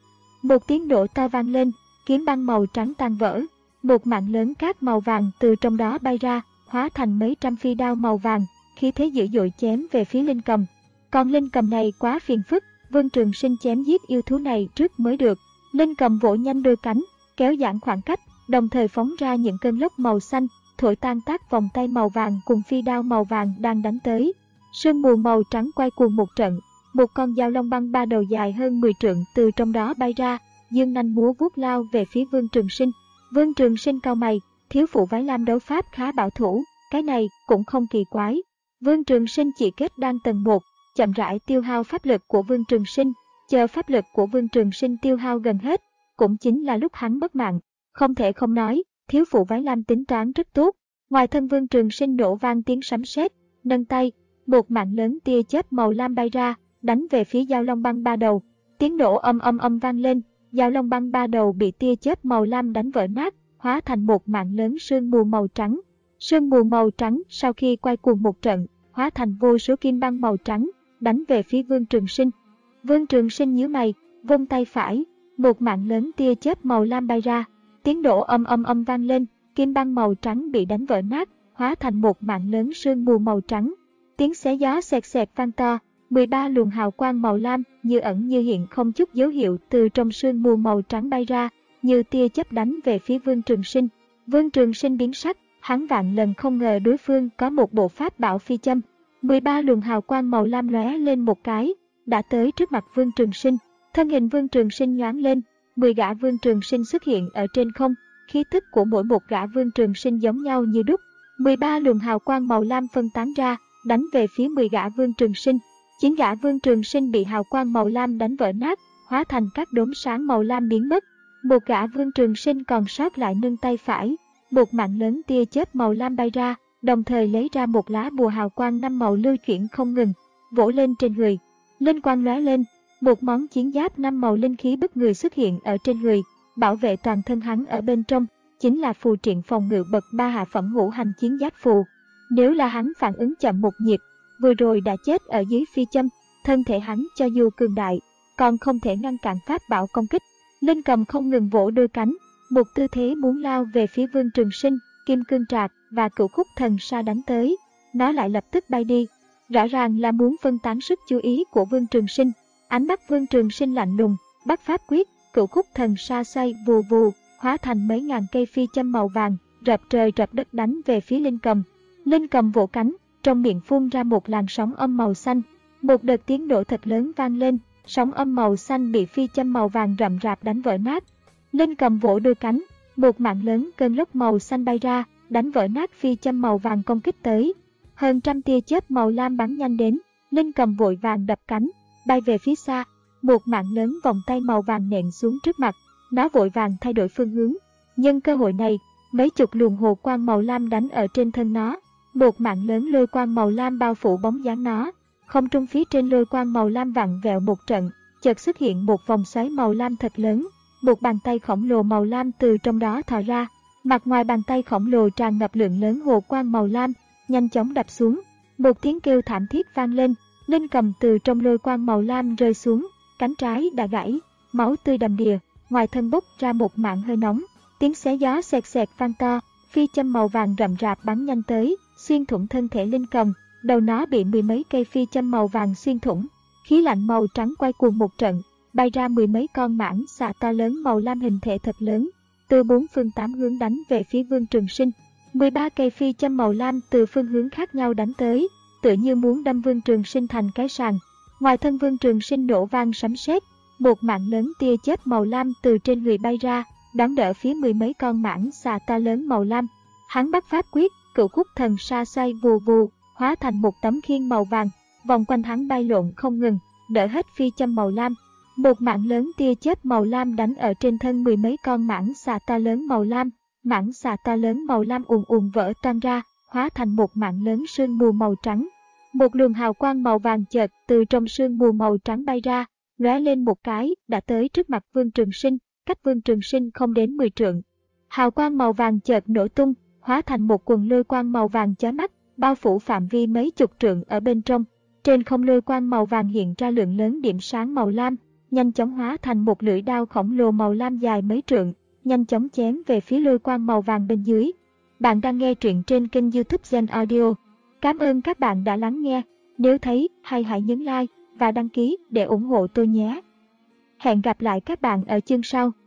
Một tiếng nổ to vang lên, kiếm băng màu trắng tan vỡ, một mạng lớn cát màu vàng từ trong đó bay ra, hóa thành mấy trăm phi đao màu vàng, khí thế dữ dội chém về phía linh cầm. Còn linh cầm này quá phiền phức, Vương Trường Sinh chém giết yêu thú này trước mới được. Linh cầm vỗ nhanh đôi cánh, kéo giãn khoảng cách, đồng thời phóng ra những cơn lốc màu xanh, thổi tan tác vòng tay màu vàng cùng phi đao màu vàng đang đánh tới. Sương mù màu trắng quay cuồng một trận, một con dao long băng ba đầu dài hơn mười trượng từ trong đó bay ra, dương nanh múa vuốt lao về phía Vương Trường Sinh. Vương Trường Sinh cau mày, thiếu phụ váy lam đấu pháp khá bảo thủ, cái này cũng không kỳ quái. Vương Trường Sinh chỉ kết đan tầng một, chậm rãi tiêu hao pháp lực của Vương Trường Sinh, chờ pháp lực của Vương Trường Sinh tiêu hao gần hết, cũng chính là lúc hắn mất mạng. Không thể không nói, thiếu phụ Váy Lam tính toán rất tốt. Ngoài thân Vương Trường Sinh nổ vang tiếng sấm sét, nâng tay, một mạng lớn tia chớp màu lam bay ra, đánh về phía Dao Long Băng ba đầu. Tiếng nổ âm âm âm vang lên, Dao Long Băng ba đầu bị tia chớp màu lam đánh vỡ nát, hóa thành một mạng lớn sương mù màu trắng. Sương mù màu trắng sau khi quay cuồng một trận, hóa thành vô số kim băng màu trắng, đánh về phía Vương Trường Sinh. Vương Trường Sinh nhíu mày, vung tay phải, một mạng lớn tia chớp màu lam bay ra, tiếng nổ âm âm âm vang lên, kim băng màu trắng bị đánh vỡ nát, hóa thành một mạng lớn sương mù màu trắng. Tiếng xé gió xẹt xẹt vang to, mười ba luồng hào quang màu lam như ẩn như hiện không chút dấu hiệu từ trong sương mù màu trắng bay ra, như tia chớp đánh về phía Vương Trường Sinh. Vương Trường Sinh biến sắc, hắn vạn lần không ngờ đối phương có một bộ pháp bảo phi châm. mười ba luồng hào quang màu lam lóe lên một cái, đã tới trước mặt Vương Trường Sinh. Thân hình Vương Trường Sinh nhoáng lên, mười gã Vương Trường Sinh xuất hiện ở trên không, khí tức của mỗi một gã Vương Trường Sinh giống nhau như đúc. mười ba luồng hào quang màu lam phân tán ra, đánh về phía mười gã Vương Trường Sinh. chín gã Vương Trường Sinh bị hào quang màu lam đánh vỡ nát, hóa thành các đốm sáng màu lam biến mất. Một gã Vương Trường Sinh còn sót lại nâng tay phải, một mạng lớn tia chớp màu lam bay ra, đồng thời lấy ra một lá bùa hào quang năm màu lưu chuyển không ngừng, vỗ lên trên người. Linh quang lóe lên, một món chiến giáp năm màu linh khí bất người xuất hiện ở trên người, bảo vệ toàn thân hắn ở bên trong, chính là phù triện phòng ngự bậc ba hạ phẩm ngũ hành chiến giáp phù. Nếu là hắn phản ứng chậm một nhịp, vừa rồi đã chết ở dưới phi châm, thân thể hắn cho dù cường đại, còn không thể ngăn cản pháp bảo công kích. Linh cầm không ngừng vỗ đôi cánh, một tư thế muốn lao về phía Vương Trường Sinh, Kim Cương Trạc và Cửu Khúc Thần Sa đánh tới, nó lại lập tức bay đi, rõ ràng là muốn phân tán sức chú ý của Vương Trường Sinh. Ánh mắt Vương Trường Sinh lạnh lùng, bắt pháp quyết, Cửu Khúc Thần Sa xoay vù vù, hóa thành mấy ngàn cây phi châm màu vàng, rập trời rập đất đánh về phía linh cầm. Linh cầm vỗ cánh, trong miệng phun ra một làn sóng âm màu xanh, một đợt tiếng nổ thật lớn vang lên, sóng âm màu xanh bị phi châm màu vàng rậm rạp đánh vỡ nát. Linh cầm vỗ đôi cánh, một mạng lớn cơn lốc màu xanh bay ra, đánh vỡ nát phi châm màu vàng công kích tới. Hơn trăm tia chớp màu lam bắn nhanh đến, Linh cầm vội vàng đập cánh, bay về phía xa. Một mạng lớn vòng tay màu vàng nện xuống trước mặt, nó vội vàng thay đổi phương hướng. Nhân cơ hội này, mấy chục luồng hồ quang màu lam đánh ở trên thân nó. Một mạng lớn lôi quang màu lam bao phủ bóng dáng nó. Không trung phía trên lôi quang màu lam vặn vẹo một trận, chợt xuất hiện một vòng xoáy màu lam thật lớn. Một bàn tay khổng lồ màu lam từ trong đó thò ra. Mặt ngoài bàn tay khổng lồ tràn ngập lượng lớn hồ quang màu lam, nhanh chóng đập xuống. Một tiếng kêu thảm thiết vang lên, Linh cầm từ trong lôi quang màu lam rơi xuống, cánh trái đã gãy, máu tươi đầm đìa, ngoài thân bốc ra một mảng hơi nóng. Tiếng xé gió xẹt xẹt vang to, phi châm màu vàng rậm rạp bắn nhanh tới, xuyên thủng thân thể Linh cầm, đầu nó bị mười mấy cây phi châm màu vàng xuyên thủng. Khí lạnh màu trắng quay cuồng một trận, bay ra mười mấy con mãng xà to lớn màu lam hình thể thật lớn, từ bốn phương tám hướng đánh về phía Vương Trường Sinh. mười ba cây phi châm màu lam từ phương hướng khác nhau đánh tới, tựa như muốn đâm Vương Trường Sinh thành cái sàng. Ngoài thân Vương Trường Sinh nổ vang sấm sét, một mạng lớn tia chớp màu lam từ trên người bay ra, đón đỡ phía mười mấy con mãng xà to lớn màu lam. Hắn bắt pháp quyết, Cửu Khúc Thần Sa xoay vù vù, hóa thành một tấm khiên màu vàng, vòng quanh hắn bay lộn không ngừng, đỡ hết phi châm màu lam. Một mạng lớn tia chớp màu lam đánh ở trên thân mười mấy con mãng xà to lớn màu lam. Mãng xà to lớn màu lam ùn ùn vỡ toang ra, hóa thành một mạng lớn sương mù màu trắng. Một luồng hào quang màu vàng chợt từ trong sương mù màu trắng bay ra, lóe lên một cái đã tới trước mặt Vương Trường Sinh, cách Vương Trường Sinh không đến mười trượng. Hào quang màu vàng chợt nổ tung, hóa thành một quần lôi quang màu vàng chói mắt, bao phủ phạm vi mấy chục trượng ở bên trong. Trên không lôi quang màu vàng hiện ra lượng lớn điểm sáng màu lam, nhanh chóng hóa thành một lưỡi đao khổng lồ màu lam dài mấy trượng, nhanh chóng chém về phía lôi quang màu vàng bên dưới. Bạn đang nghe truyện trên kênh YouTube Gen Audio. Cảm ơn các bạn đã lắng nghe. Nếu thấy hay hãy nhấn like và đăng ký để ủng hộ tôi nhé. Hẹn gặp lại các bạn ở chương sau.